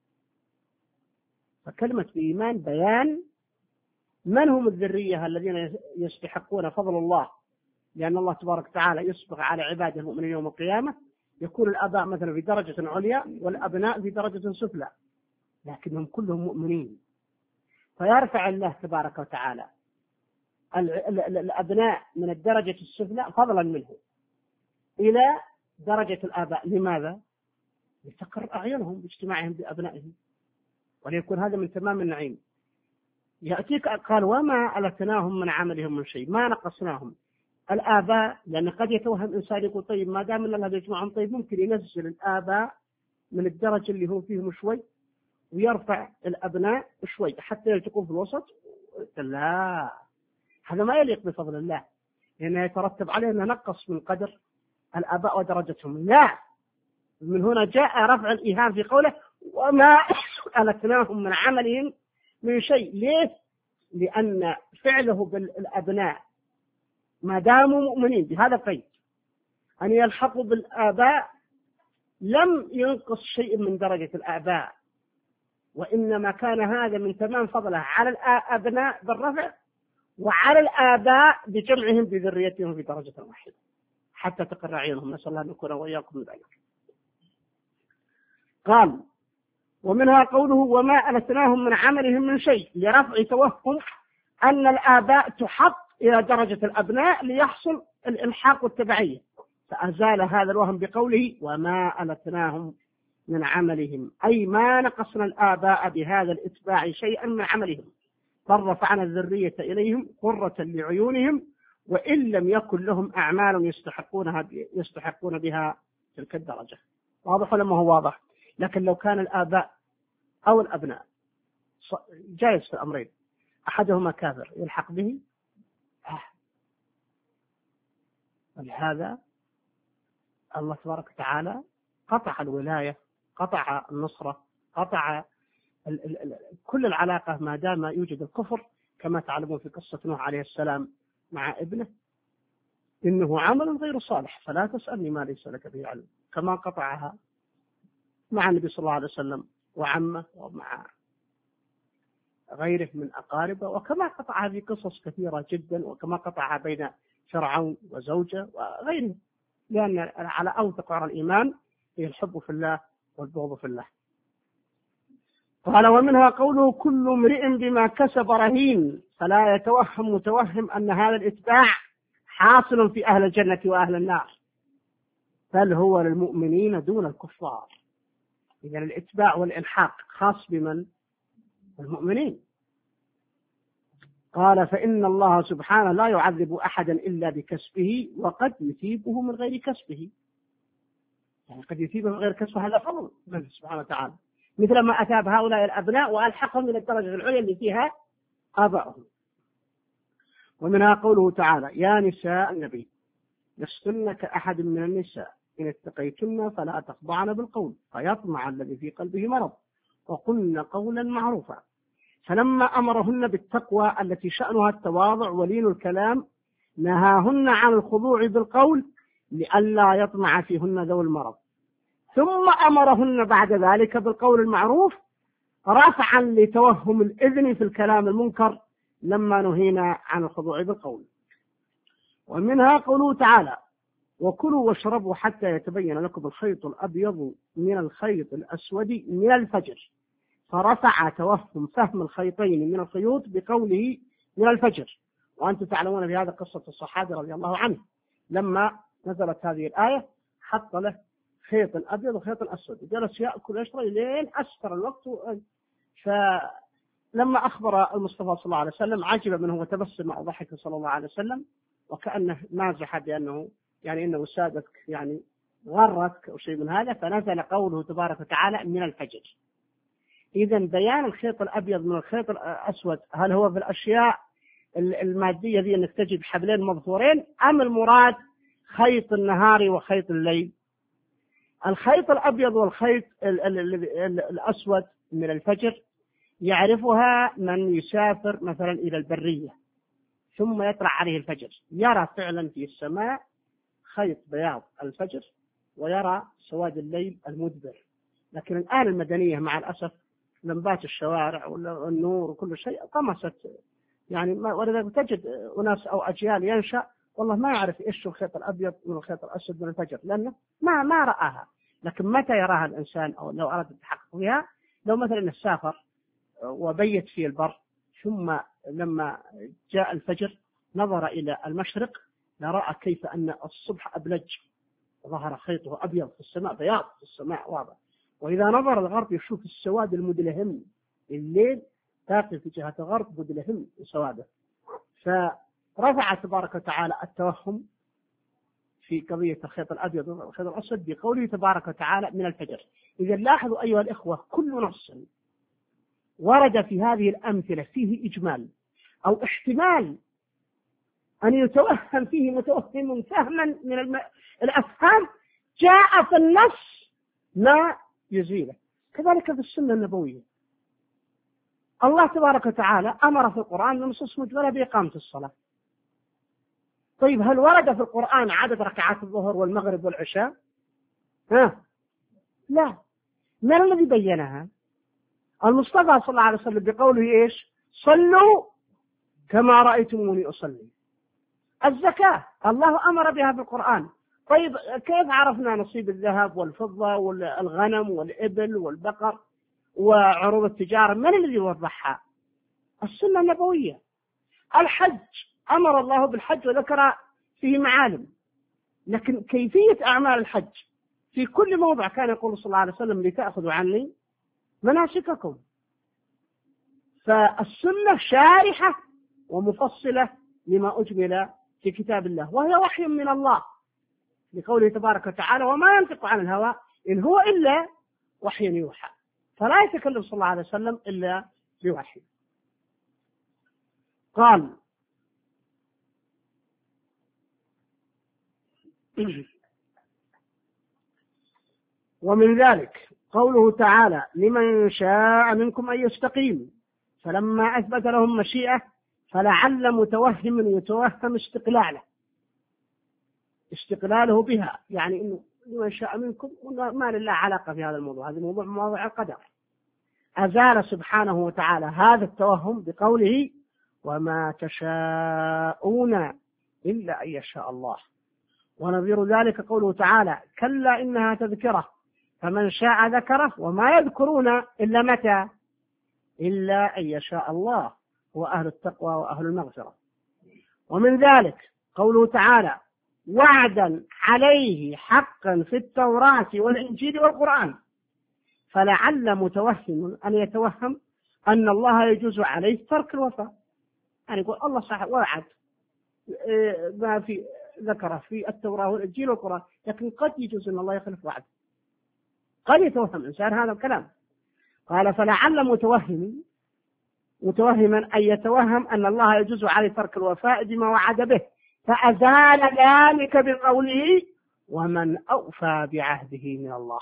فكلمة بإيمان بيان من هم الذرية الذين يستحقون فضل الله، لأن الله تبارك وتعالى يسبق على عباده المؤمنين يوم القيامة يكون الآباء مثلا في درجة عليا والأبناء في درجة سفلى لكنهم كلهم مؤمنين. فيرفع الله تبارك وتعالى الأبناء من الدرجة السفلى فضلا منه إلى درجة الآباء. لماذا؟ لتقر أعينهم باجتماعهم بأبنائهم وليكون هذا من تمام النعيم. يأتيك قال وما ألتناهم من عملهم من شيء، ما نقصناهم. الآباء لأن قد يتوهم إنسان يقول طيب ما دام أن الله يجمعهم طيب ممكن ينزل الآباء من الدرجة اللي هو فيهم شوي ويرفع الأبناء شوي حتى يلتقوا في الوسط. لا، هذا ما يليق بفضل الله لأنه يترتب عليه أن نقص من قدر الآباء ودرجتهم. لا، من هنا جاء رفع الإيهام في قوله وما ألتناهم من عملهم من شيء. ليه؟ لأن فعله بالأبناء ما داموا مؤمنين بهذا القيد أن يلحقوا بالآباء لم ينقص شيء من درجة الآباء، وإنما كان هذا من تمام فضله على الأبناء بالرفع وعلى الآباء بجمعهم بذريتهم في درجة واحدة حتى تقر عينهم. نسأل الله أن نكون وإياكم من ذلك. قال ومنها قوله وما ألتناهم من عملهم من شيء لرفع توهم أن الآباء تحط إلى درجة الأبناء ليحصل الإلحاق والتبعية، فأزال هذا الوهم بقوله وما ألتناهم من عملهم، أي ما نقصنا الآباء بهذا الإتباع شيئا من عملهم، بل رفعنا الذرية إليهم قرة لعيونهم، وإن لم يكن لهم أعمال يستحقونها يستحقون بها تلك الدرجة. واضح ولا ما هو واضح؟ لكن لو كان الآباء أو الأبناء جائز في الأمرين، أحدهما كافر يلحق به، ولهذا الله تبارك وتعالى قطع الولاية، قطع النصرة، قطع ال ال ال كل العلاقة ما دام يوجد الكفر، كما تعلمون في قصة نوح عليه السلام مع ابنه إنه عمل غير صالح فلا تسألني ما ليس لك به علم، كما قطعها مع النبي صلى الله عليه وسلم وعمه ومع غيره من أقاربه، وكما قطعها في قصص كثيرة جدا، وكما قطعها بين فرعون وزوجه وغيره، لأن على أوثق عن الإيمان هي الحب في الله والبغض في الله. قال ومنها قوله كل امرئ بما كسب رهين، فلا يتوهم متوهم أن هذا الإتباع حاصل في أهل الجنة وأهل النار، بل هو للمؤمنين دون الكفار. إذن الإتباع والإلحاق خاص بمن؟ المؤمنين. قال فإن الله سبحانه لا يعذب أحدا إلا بكسبه، وقد يثيبه من غير كسبه، يعني قد يثيبه من غير كسبه، هذا فضل من سبحانه وتعالى، مثل ما أثاب هؤلاء الأبناء وألحقهم من الدرجة العليا اللي فيها آبائهم. ومنها قوله تعالى يا نساء النبي لستن كأحد من النساء إن اتقيتن فلا تخضعن بالقول فيطمع الذي في قلبه مرض وقلن قولا معروفا. فلما أمرهن بالتقوى التي شأنها التواضع ولين الكلام نهاهن عن الخضوع بالقول لئلا يطمع فيهن ذو المرض، ثم أمرهن بعد ذلك بالقول المعروف رفعا لتوهم الإذن في الكلام المنكر لما نهينا عن الخضوع بالقول. ومنها قوله تعالى وكلوا واشربوا حتى يتبين لكم الخيط الأبيض من الخيط الأسود من الفجر، فرفع توهم فهم الخيطين من الخيوط بقوله من الفجر. وأنتم تعلمون في هذا قصة الصحابي رضي الله عنه لما نزلت هذه الآية حط له خيط أبيض وخيط أسود وجلس يأكل ويشرب لين أسفر الوقت. فلما أخبر المصطفى صلى الله عليه وسلم عجب منه وتبسم وضحك صلى الله عليه وسلم وكأنه مازح بأنه يعني إنه سادتك يعني غرتك أو شيء من هذا، فنزل قوله تبارك وتعالى من الفجر. إذن بيان الخيط الأبيض من الخيط الأسود هل هو في الأشياء المادية ذي أنك تجد حبلين مضفورين أم المراد خيط النهار وخيط الليل؟ الخيط الأبيض والخيط الأسود من الفجر يعرفها من يسافر مثلا إلى البرية ثم يطلع عليه الفجر، يرى فعلا في السماء خيط بياض الفجر ويرى سواد الليل المدبر. لكن الآن المدنية مع الأسف لمبات الشوارع والنور وكل شيء طمست، يعني ولذلك تجد أناس أو أجيال ينشأ والله ما يعرف إيش الخيط الأبيض من الخيط الأسود من الفجر لأنه ما ما رآها. لكن متى يراها الإنسان أو لو أراد التحقق بها؟ لو مثلا سافر وبيت في البر ثم لما جاء الفجر نظر إلى المشرق لرأى كيف أن الصبح أبلج ظهر خيطه أبيض في السماء بياض في السماء واضح. وإذا نظر الغرب يشوف السواد المدلهم، الليل باقي في جهة الغرب مدلهم سواده. فرفع تبارك وتعالى التوهم في قضية الخيط الأبيض والخيط الأسود بقوله تبارك وتعالى من الفجر. إذا لاحظوا أيها الإخوة كل نص ورد في هذه الأمثلة فيه إجمال أو احتمال أن يتوهم فيه متوهم فهما من الأفهام جاء في النص ما يزيله. كذلك في السنة النبوية الله تبارك وتعالى أمر في القرآن بنصوص مجملة بإقامة الصلاة. طيب هل ورد في القرآن عدد ركعات الظهر والمغرب والعشاء؟ ها؟ لا. من الذي بينها؟ المصطفى صلى الله عليه وسلم بقوله إيش؟ صلوا كما رأيتموني أصلي. الزكاة الله أمر بها في القرآن. طيب كيف عرفنا نصيب الذهب والفضة والغنم والإبل والبقر وعروض التجارة؟ من الذي وضحها؟ السنة النبوية. الحج أمر الله بالحج وذكر فيه معالم، لكن كيفية أعمال الحج في كل موضع كان يقول صلى الله عليه وسلم لتأخذوا عني مناسككم. فالسنة شارحة ومفصلة لما أجمل في كتاب الله، وهي وحي من الله لقوله تبارك وتعالى: وما ينطق عن الهوى إن هو إلا وحي يوحى. فلا يتكلم صلى الله عليه وسلم إلا بوحي. قال: ومن ذلك قوله تعالى: لمن شاء منكم أن يستقيم، فلما أثبت لهم مشيئة فلعل متوهم يتوهم استقلاله استقلاله بها، يعني إنه لمن شاء منكم ما لله علاقة في هذا الموضوع، هذا الموضوع مواضع القدر. أزال سبحانه وتعالى هذا التوهم بقوله: وما تشاءون إلا أن يشاء الله. ونظير ذلك قوله تعالى: كلا إنها تذكرة فمن شاء ذكره وما يذكرون إلا متى إلا أن يشاء الله هو أهل التقوى وأهل المغفرة. ومن ذلك قوله تعالى: وعدا عليه حقا في التوراة والإنجيل والقرآن، فلعل متوهم أن يتوهم أن الله يجوز عليه ترك الوفاء، يعني يقول الله صح وعد ما في ذكره في التوراة والإنجيل والقرآن، لكن قد يجوز أن الله يخلف وعد، قد يتوهم إنسان هذا الكلام. قال: فلعل متوهم متوهما أن يتوهم أن الله يجوز عليه ترك الوفاء بما وعد به، فأزال ذلك بقوله: ومن أوفى بعهده من الله.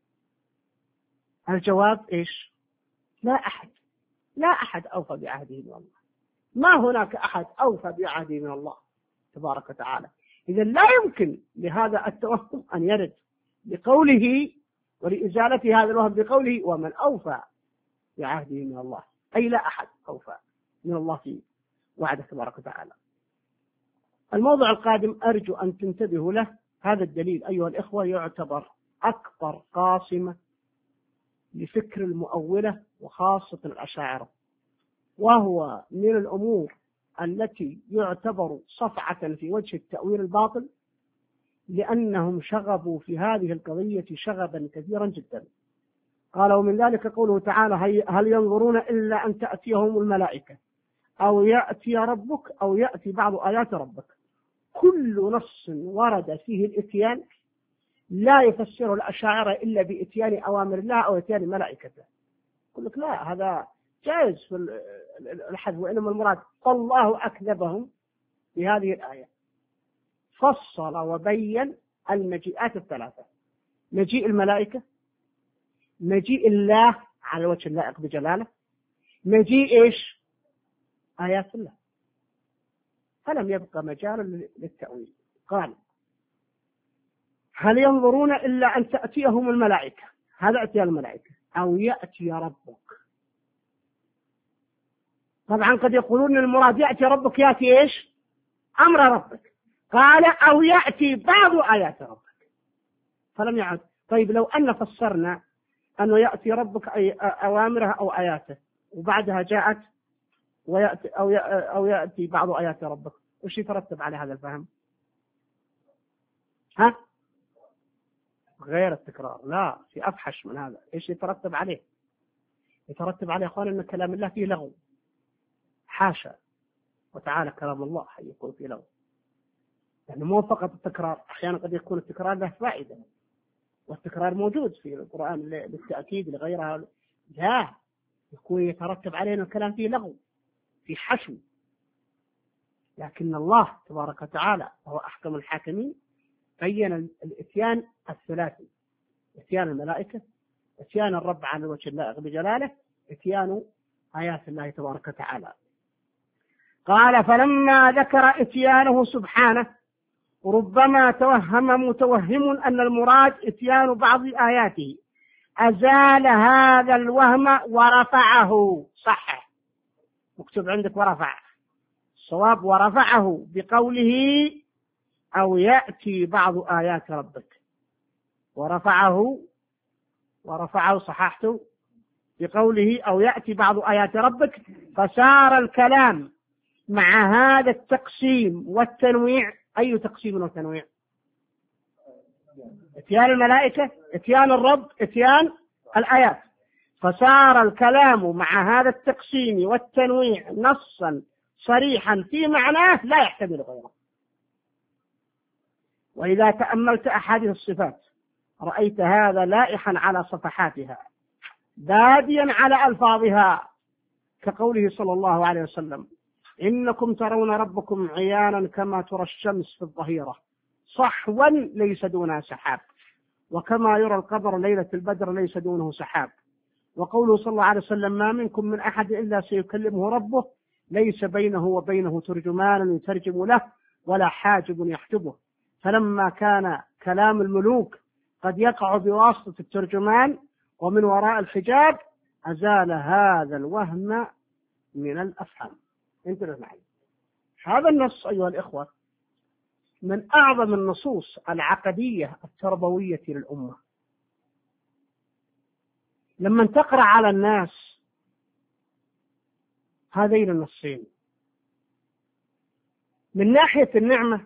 الجواب إيش؟ لا أحد لا أحد أوفى بعهده من الله، ما هناك أحد أوفى بعهده من الله تبارك وتعالى. إذا لا يمكن لهذا التوهم أن يرد بقوله ولإزالة هذا الوهم بقوله: ومن أوفى بعهده من الله، أي لا أحد أوفى من الله في وعده تبارك وتعالى. الموضع القادم أرجو أن تنتبهوا له. هذا الدليل أيها الإخوة يعتبر أكبر قاصمة لفكر المؤولة وخاصة الأشاعرة، وهو من الأمور التي يعتبر صفعة في وجه التأويل الباطل، لأنهم شغبوا في هذه القضية شغبا كثيرا جدا. قال: ومن ذلك قوله تعالى: هل ينظرون إلا أن تأتيهم الملائكة أو يأتي ربك أو يأتي بعض آيات ربك. كل نص ورد فيه الإتيان لا يفسره الأشاعرة إلا بإتيان أوامر الله أو إتيان ملائكته. يقول لك لا، هذا جائز في الحذف، وإنما المراد فالله أكذبهم بهذه الآية، فصل وبين المجيئات الثلاثة: مجيء الملائكة، مجيء الله على وجه اللائق بجلاله، مجيء إيش؟ آيات الله. فلم يبقى مجال للتأويل. قال: هل ينظرون إلا أن تأتيهم الملائكة، هذا أتي الملائكة، أو يأتي ربك. طبعا قد يقولون المراد يأتي ربك، يأتي إيش؟ أمر ربك. قال: أو يأتي بعض آيات ربك، فلم يعد. طيب لو أن فسرنا أنه يأتي ربك أي أوامره أو آياته، وبعدها جاءت ويأتي أو أو يأتي بعض آيات ربك، وش يترتب على هذا الفهم؟ ها؟ غير التكرار. لا، في أفحش من هذا. إيش يترتب عليه؟ يترتب عليه أخوان أن كلام الله فيه لغو. حاشا وتعالى كلام الله يكون فيه لغو، يعني مو فقط التكرار، أحيانا قد يكون التكرار له فائدة، والتكرار موجود في القرآن للتأكيد لغيرها. لا، يكون يترتب عليه أن الكلام فيه لغو، في حشو. لكن الله تبارك وتعالى وهو أحكم الحاكمين بين الإتيان الثلاثي: إتيان الملائكة، إتيان الرب على وجه اللائق بجلاله، إتيان آيات الله تبارك وتعالى. قال: فلما ذكر إتيانه سبحانه ربما توهم متوهم أن المراد إتيان بعض آياته، أزال هذا الوهم ورفعه. صح، مكتوب عندك ورفع، الصواب ورفعه بقوله: أو يأتي بعض آيات ربك. ورفعه ورفعه صححته بقوله: أو يأتي بعض آيات ربك، فصار الكلام مع هذا التقسيم والتنويع. أي تقسيم وتنويع؟ اتيان الملائكة، اتيان الرب، اتيان الآيات. فصار الكلام مع هذا التقسيم والتنويع نصا صريحا في معناه لا يحتمل غيره. وإذا تأملت أحاديث الصفات رأيت هذا لائحا على صفحاتها باديا على ألفاظها، كقوله صلى الله عليه وسلم: إنكم ترون ربكم عيانا كما ترى الشمس في الظهيرة صحوا ليس دونها سحاب، وكما يرى القمر ليلة البدر ليس دونه سحاب. وقوله صلى الله عليه وسلم: ما منكم من أحد إلا سيكلمه ربه ليس بينه وبينه ترجمان يترجم له ولا حاجب يحجبه. فلما كان كلام الملوك قد يقع بواسطة الترجمان ومن وراء الحجاب أزال هذا الوهم من الأفهام. انتبه معي، هذا النص أيها الإخوة من أعظم النصوص العقدية التربوية للأمة. لما تقرأ على الناس هذين النصين من ناحية النعمة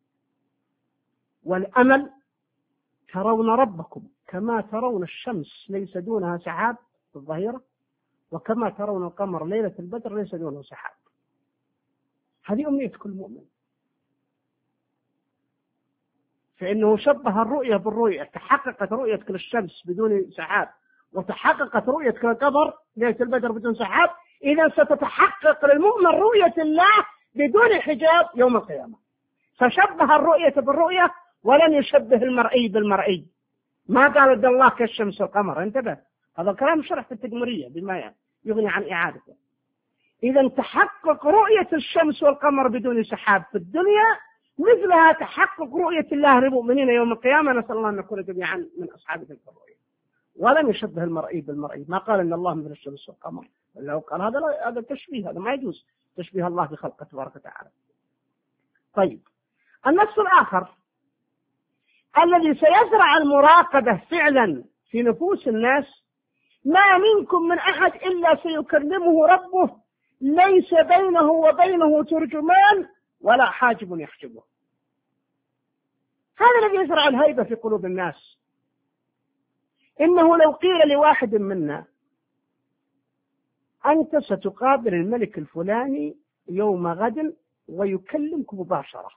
والأمل: ترون ربكم كما ترون الشمس ليس دونها سحاب في الظهيرة، وكما ترون القمر ليلة البدر ليس دونه سحاب. هذه أمنية كل مؤمن، فإنه شبه الرؤية بالرؤية. تحققت رؤية كل الشمس بدون سحاب، وتحققت رؤية كل القمر ليلة البدر بدون سحاب، إذا ستتحقق للمؤمن رؤية الله بدون حجاب يوم القيامة. فشبه الرؤية بالرؤية ولن يشبه المرئي بالمرئي. ما قال إن الله كالشمس والقمر. انتبه، هذا الكلام شرح في التدمرية بما يغني عن إعادته. إذا تحقق رؤية الشمس والقمر بدون سحاب في الدنيا مثلها تحقق رؤية الله للمؤمنين يوم القيامة. نسأل الله أن نكون جميعا من أصحاب تلك الرؤية. ولم يشبه المرئي بالمرئي. ما قال إن الله مثل الشمس والقمر، لو قال هذا لا، هذا تشبيه، هذا ما يجوز تشبيه الله بخلقه تبارك وتعالى. طيب، النص الآخر الذي سيزرع المراقبة فعلا في نفوس الناس: ما منكم من أحد إلا سيكلمه ربه ليس بينه وبينه ترجمان ولا حاجب يحجبه. هذا الذي يزرع الهيبة في قلوب الناس. إنه لو قيل لواحد منا: أنت ستقابل الملك الفلاني يوم غد ويكلمك مباشرة،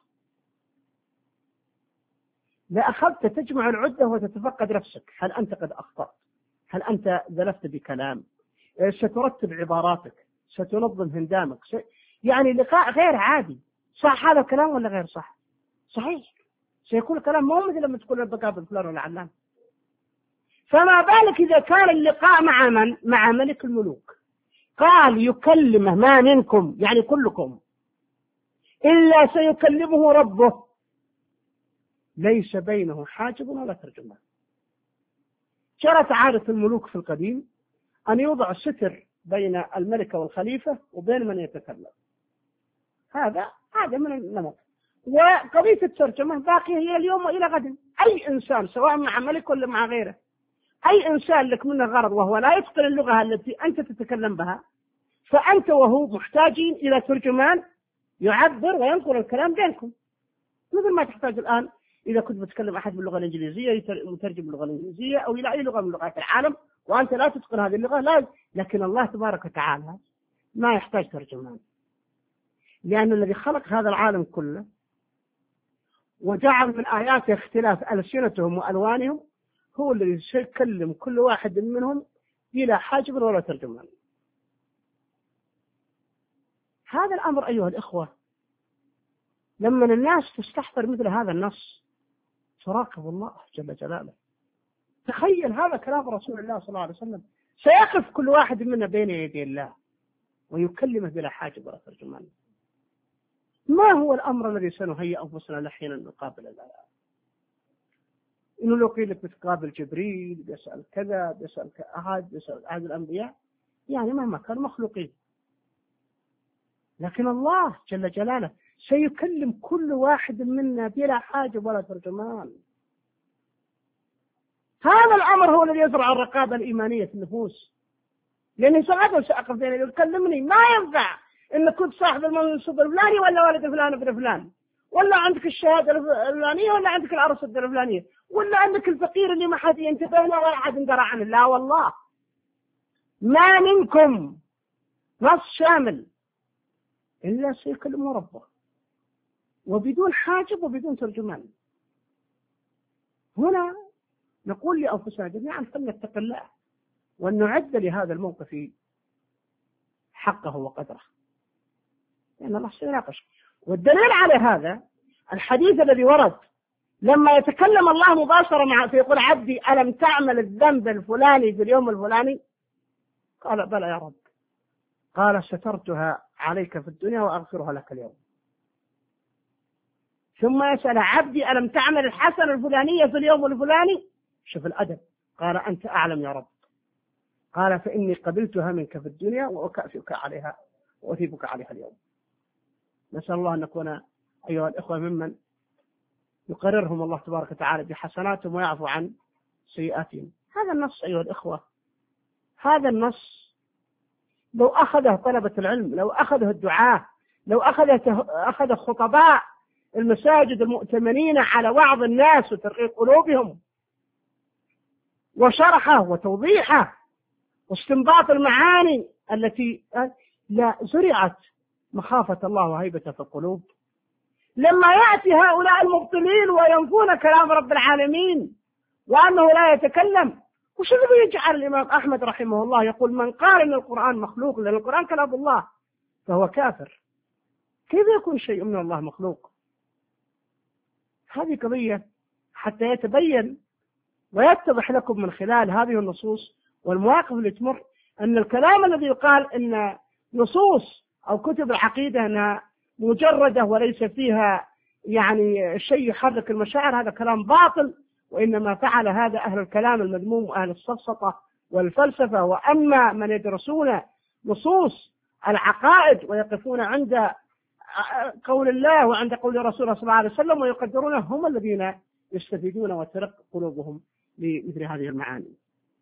لأخذت تجمع العدة وتتفقد نفسك، هل أنت قد أخطأت؟ هل أنت ذلفت بكلام؟ سترتب عباراتك، ستنظم هندامك، س... يعني لقاء غير عادي. صح هذا الكلام ولا غير صح؟ صحيح، سيكون كلام مو مثل لما تقول بقابل فلان ولا علان. فما بالك إذا كان اللقاء مع من؟ مع ملك الملوك. قال يكلمه: ما منكم، يعني كلكم، إلا سيكلمه ربه ليس بينه حاجب ولا ترجمان. جرت عادة الملوك في القديم أن يوضع ستر بين الملكة والخليفة وبين من يتكلم. هذا هذا من النمط. وقضية الترجمة باقية هي اليوم وإلى غد. أي إنسان سواء مع ملك ولا مع غيره، أي إنسان لك منه غرض وهو لا يتقن اللغة التي أنت تتكلم بها، فأنت وهو محتاجين إلى ترجمان يعبر وينقل الكلام بينكم. مثل ما تحتاج الآن إذا كنت بتكلم أحد باللغة الإنجليزية مترجم باللغة الإنجليزية أو إلى أي لغة من لغات العالم وأنت لا تتقن هذه اللغة، لا. لكن الله تبارك وتعالى ما يحتاج ترجمان، لأن الذي خلق هذا العالم كله وجعل من آياته اختلاف ألسنتهم وألوانهم هو الذي سيكلم كل واحد منهم بلا حاجب ولا ترجمان. هذا الأمر أيها الإخوة لما الناس تستحضر مثل هذا النص تراقب الله جل جلاله. تخيل هذا كلام رسول الله صلى الله عليه وسلم، سيقف كل واحد منا بين يدي الله ويكلمه بلا حاجب ولا ترجمان. ما هو الأمر الذي سنهيئ أنفسنا لحين نقابل الله؟ إنه لو قيل لك بتقابل جبريل بيسأل كذا بيسأل أحد بيسأل أحد الأنبياء، يعني مهما كانوا مخلوقين، لكن الله جل جلاله سيكلم كل واحد منا بلا حاجب ولا ترجمان. هذا الأمر هو الذي يزرع الرقابة الإيمانية في النفوس. لأنه سأقف سأقف بين يكلمني ما ينفع إنك كنت صاحب المنصب الفلاني ولا ولد فلان ابن فلان، ولا عندك الشهادة الفلانية ولا عندك الأرصدة الفلانية، ولا عندك الفقير اللي ما حد ينتبه له ولا حد يندرى عنه. لا والله، ما منكم نص شامل إلا سيكلم ربه وبدون حاجب وبدون ترجمان. هنا نقول لأنفسنا جميعا فلنتق الله وأن نعد لهذا الموقف حقه وقدره، لأن الله سيناقش. والدليل على هذا الحديث الذي ورد لما يتكلم الله مباشرة مع فيقول عبدي ألم تعمل الذنب الفلاني في اليوم الفلاني؟ قال بلى يا رب. قال سترتها عليك في الدنيا وأغفرها لك اليوم. ثم يسأل عبدي ألم تعمل الحسنة الفلانية في اليوم الفلاني؟ شوف الأدب. قال أنت أعلم يا رب. قال فإني قبلتها منك في الدنيا وأكافئك عليها وأثيبك عليها اليوم. نسأل الله أن نكون أيها الإخوة ممن يقررهم الله تبارك وتعالى بحسناتهم ويعفو عن سيئاتهم. هذا النص أيها الإخوة، هذا النص لو أخذه طلبة العلم، لو أخذه الدعاة، لو أخذه أخذ خطباء المساجد المؤتمنين على وعظ الناس وترقيق قلوبهم وشرحه وتوضيحه واستنباط المعاني التي لا زرعت مخافة الله وهيبته في القلوب، لما يأتي هؤلاء المبطلين وينفون كلام رب العالمين وأنه لا يتكلم، وش اللي يجعل الإمام أحمد رحمه الله يقول من قال أن القرآن مخلوق لأن القرآن كلام الله فهو كافر؟ كيف يكون شيء من الله مخلوق؟ هذه قضية حتى يتبين ويتضح لكم من خلال هذه النصوص والمواقف اللي تمر أن الكلام الذي يقال أن نصوص أو كتب العقيدة أنها مجردة وليس فيها يعني شيء يحرك المشاعر، هذا كلام باطل، وإنما فعل هذا أهل الكلام المذموم وأهل السفسطة والفلسفة. وأما من يدرسون نصوص العقائد ويقفون عند قول الله وعند قول رسوله صلى الله عليه وسلم ويقدرونه، هم الذين يستفيدون وترق قلوبهم لمثل هذه المعاني.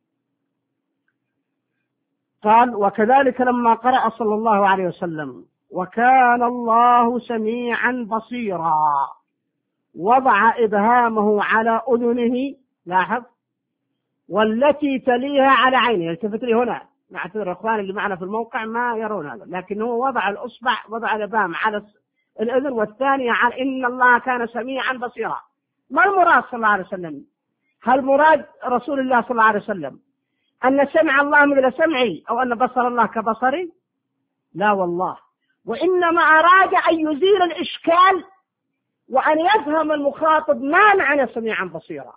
قال وكذلك لما قرأ صلى الله عليه وسلم وكان الله سميعا بصيرا وضع إبهامه على أذنه، لاحظ، والتي تليها على عينه. التفت لي هنا، نعتذر الأخوان اللي معنا في الموقع ما يرون هذا، لكن هو وضع الأصبع وضع الإبهام على الأذن والثانية على إن الله كان سميعا بصيرا. ما المراد صلى الله عليه وسلم؟ هل مراد رسول الله صلى الله عليه وسلم أن سمع الله مثل سمعي أو أن بصر الله كبصري؟ لا والله، وإنما أراد أن يزيل الإشكال وأن يفهم المخاطب ما معنى سميعا بصيرا،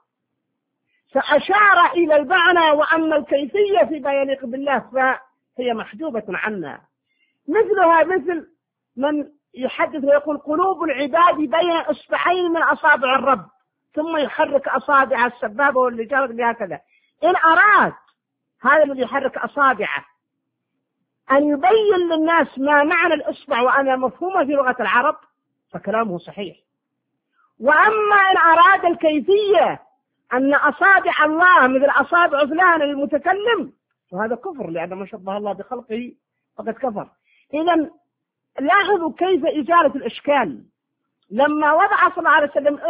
فأشار إلى المعنى وأما الكيفية فيما يليق بالله فهي محجوبة عنا. مثلها مثل من يحدث ويقول قلوب العباد بين إصبعين من أصابع الرب ثم يحرك أصابع السبابة واللي جرد هكذا. إن أراد هذا الذي يحرك أصابعه أن يبين للناس ما معنى الإصبع وأنا مفهومة في لغة العرب فكلامه صحيح. وأما إن أراد الكيفية أن أصابع الله مثل أصابع فلان المتكلم فهذا كفر، لأن ما شبه الله بخلقه فقد كفر. إذن لاحظوا كيف إزالة الإشكال. لما وضع صلى الله عليه وسلم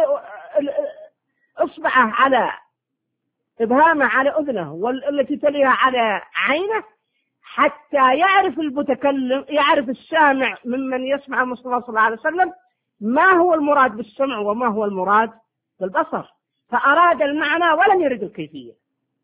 إصبعه على إبهامه على أذنه والتي تليها على عينه حتى يعرف المتكلم يعرف السامع ممن يسمع المصطفى صلى الله عليه وسلم ما هو المراد بالسمع وما هو المراد بالبصر، فأراد المعنى ولم يرد الكيفية.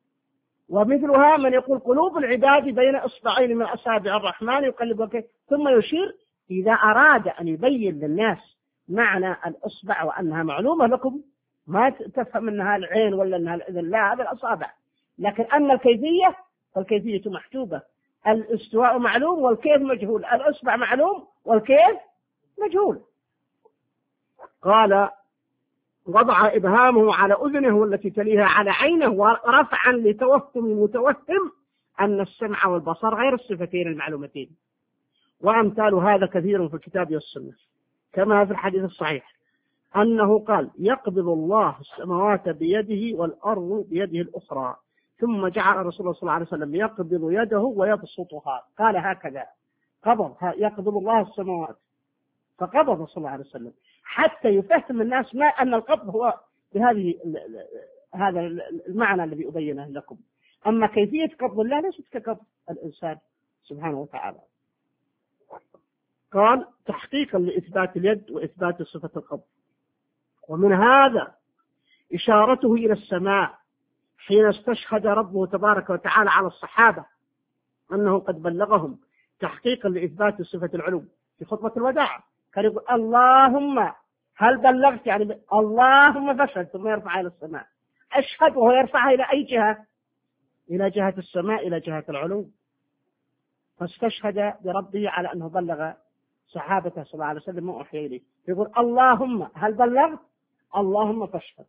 ومثلها من يقول قلوب العباد بين إصبعين من أصابع الرحمن يقلب ثم يشير إذا أراد أن يبين للناس معنى الإصبع وأنها معلومة لكم ما تفهم أنها العين ولا أنها الأذن، لا هذا الأصابع، لكن أن الكيفية فالكيفية محجوبة. الاستواء معلوم والكيف مجهول، الإصبع معلوم والكيف مجهول. قال وضع إبهامه على أذنه والتي تليها على عينه ورفعا لتوهم المتوهم أن السمع والبصر غير الصفتين المعلومتين. وأمثال هذا كثير في الكتاب والسنة كما في الحديث الصحيح أنه قال يقبض الله السماوات بيده والأرض بيده الأخرى ثم جعل رسول الله صلى الله عليه وسلم يقبض يده ويبسطها، قال هكذا قبض يقبض الله السماوات، فقبض صلى الله عليه وسلم حتى يفهم الناس ما أن القبض هو بهذه هذا المعنى الذي أبينه لكم. أما كيفية قبض الله ليست كقبض الإنسان سبحانه وتعالى. قال تحقيقا لإثبات اليد وإثبات صفة القبض. ومن هذا إشارته إلى السماء حين استشهد ربه تبارك وتعالى على الصحابة أنه قد بلغهم تحقيقا لإثبات صفة العلو في خطبة الوداع. كان يقول اللهم هل بلغت، يعني اللهم فاشهد، ثم يرفعها إلى السماء. أشهد وهو يرفعها إلى أي جهة؟ إلى جهة السماء، إلى جهة العلو. فاستشهد بربه على أنه بلغ صحابته صلى الله عليه وسلم ما أوحي إليه. يقول اللهم هل بلغت، اللهم فاشهد.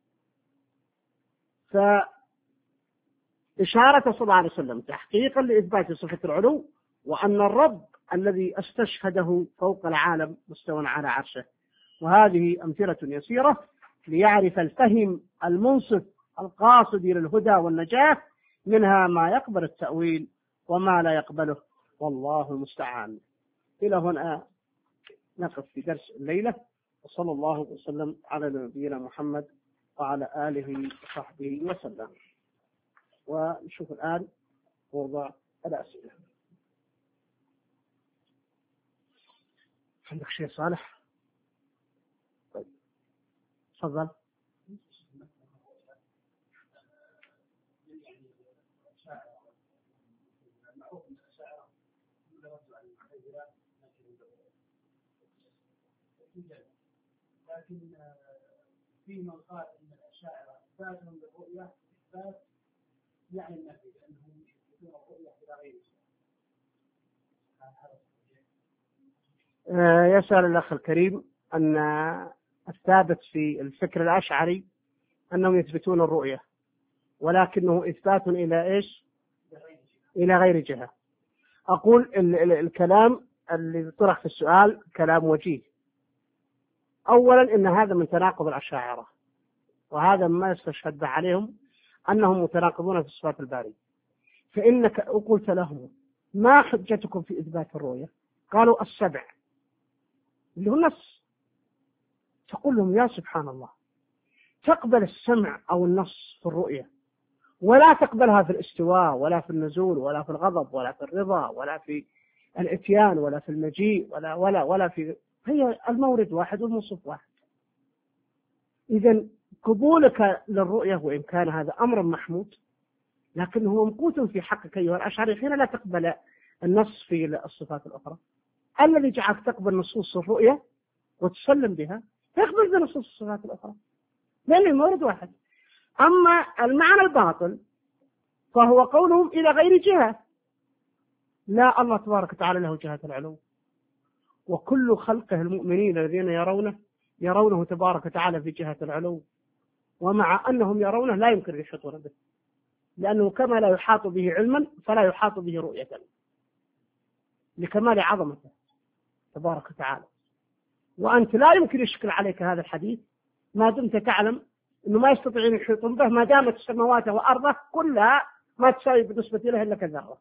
فإشارة صلى الله عليه وسلم تحقيقا لإثبات صفة العلو، وأن الرب الذي استشهده فوق العالم مستوى على عرشه. وهذه أمثلة يسيرة ليعرف الفهم المنصف القاصد إلى الهدى والنجاة، منها ما يقبل التأويل وما لا يقبله، والله المستعان. إلى هنا نقف في درس الليلة، وصلى الله وسلم على نبينا محمد وعلى آله وصحبه وسلم. ونشوف الآن موضوع الأسئلة. عندك شيء صالح؟ طيب تفضل. لكن في من قال ان الاشاعره اثباتهم للرؤيه اثبات يعني النفي، لانهم يثبتون الرؤيه الى غير آه يسأل الأخ الكريم أن الثابت في الفكر الأشعري أنهم يثبتون الرؤية، ولكنه إثبات إلى إيش؟ إلى غير جهة. أقول ال- ال- الكلام اللي طرح في السؤال كلام وجيه. أولا إن هذا من تناقض الأشاعرة، وهذا ما يستشهد به عليهم أنهم متناقضون في صفات الباري. فإنك قلت لهم ما حجتكم في إثبات الرؤية؟ قالوا السبع اللي هو النص. تقول لهم يا سبحان الله، تقبل السمع أو النص في الرؤية ولا تقبلها في الاستواء ولا في النزول ولا في الغضب ولا في الرضا ولا في الاتيان ولا في المجيء ولا ولا ولا في، هي المورد واحد والموصوف واحد. إذن قبولك للرؤية وإن كان هذا أمر محمود، لكنه ممقوت في حقك أيها الأشعري حين لا تقبل النص في الصفات الأخرى. الذي جعلك تقبل نصوص الرؤية وتسلم بها يقبل بنصوص الصفات الأخرى، لأن المورد واحد. أما المعنى الباطل فهو قولهم إلى غير جهة. لا، الله تبارك وتعالى له جهة العلو، وكل خلقه المؤمنين الذين يرونه يرونه تبارك وتعالى في جهة العلو، ومع أنهم يرونه لا يمكن أن يحيطون به، لأنه كما لا يحاط به علما فلا يحاط به رؤية، لكمال عظمته تبارك وتعالى. وأنت لا يمكن يشكل عليك هذا الحديث ما دمت تعلم أنه ما يستطيعون يحيطون به، ما دامت السماوات وأرضه كلها ما تساوي بالنسبة له إلا كذرة.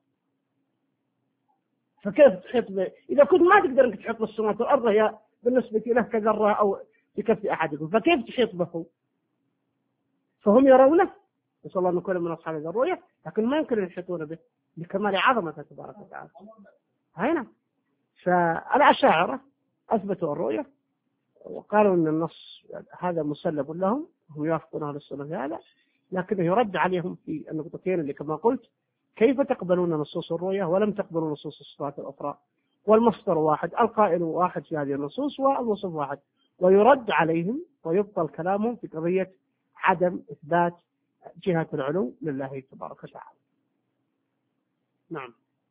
فكيف تحيط به إذا كنت ما تقدر أنك تحيط بالسماوات والأرض هي بالنسبة له كذرة أو بكف أحدكم، فكيف تحيط به؟ فهم يرونه، نسأل الله أن نكون من أصحاب الرؤية، لكن ما يمكن أن يحيطون به لكمال عظمته تبارك وتعالى. هنا فالأشاعرة أثبتوا الرؤية وقالوا أن النص هذا مسلم لهم، هم يوافقون أهل السنة في هذا، لكنه يرد عليهم في النقطتين اللي كما قلت: كيف تقبلون نصوص الرؤية ولم تقبلوا نصوص الصفات الأخرى؟ والمصدر واحد، القائل واحد في هذه النصوص والوصف واحد، ويرد عليهم ويبطل كلامهم في قضية عدم إثبات جهة العلو لله تبارك وتعالى. نعم.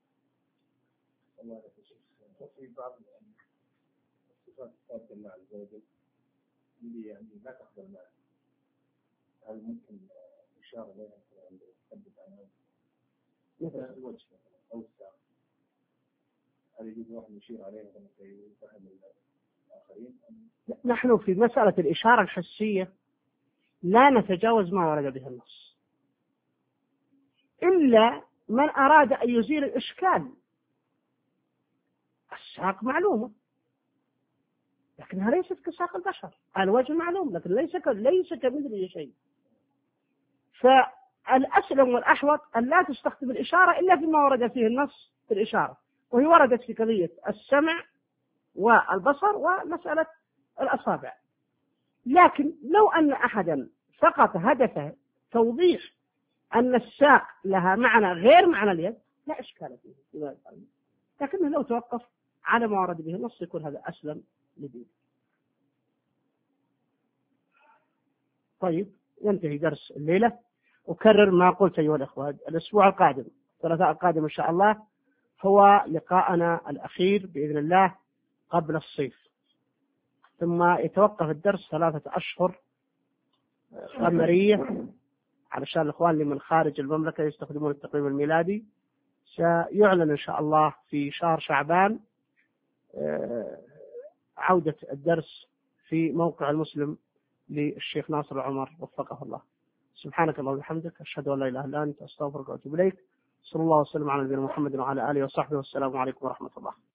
في بعض الصفات الثابتة الله عز وجل اللي يعني لا تقبل معه، هل ممكن إشارة لها عند تثبت عنها مثلا الوجه أو الساق؟ هل يجوز واحد يشير عليها في فهم الآخرين؟ نحن في مسألة الإشارة الحسية لا نتجاوز ما ورد به النص، إلا من أراد أن يزيل الإشكال الساق معلومة لكنها ليست كساق البشر، الوجه معلوم لكن ليس ليس كمثله شيء. فالأسلم والأحوط أن لا تستخدم الإشارة إلا فيما ورد فيه النص في الإشارة، وهي وردت في قضية السمع والبصر ومسألة الأصابع. لكن لو أن أحدا فقط هدفه توضيح أن الساق لها معنى غير معنى اليد لا إشكال فيه، لكنه لو توقف على ما ورد به النص يكون هذا أسلم لديه. طيب ينتهي درس الليلة. أكرر ما قلت أيها الأخوة، الأسبوع القادم الثلاثاء القادم إن شاء الله هو لقاءنا الأخير بإذن الله قبل الصيف، ثم يتوقف الدرس ثلاثة أشهر قمرية علشان الإخوان اللي من خارج المملكة يستخدمون التقويم الميلادي. سيعلن إن شاء الله في شهر شعبان عودة الدرس في موقع المسلم للشيخ ناصر العمر وفقه الله. سبحانك اللهم وبحمدك، أشهد أن لا إله إلا أنت، أستغفرك وأتوب إليك. صلى الله وسلم على نبينا محمد وعلى آله وصحبه، والسلام عليكم ورحمة الله.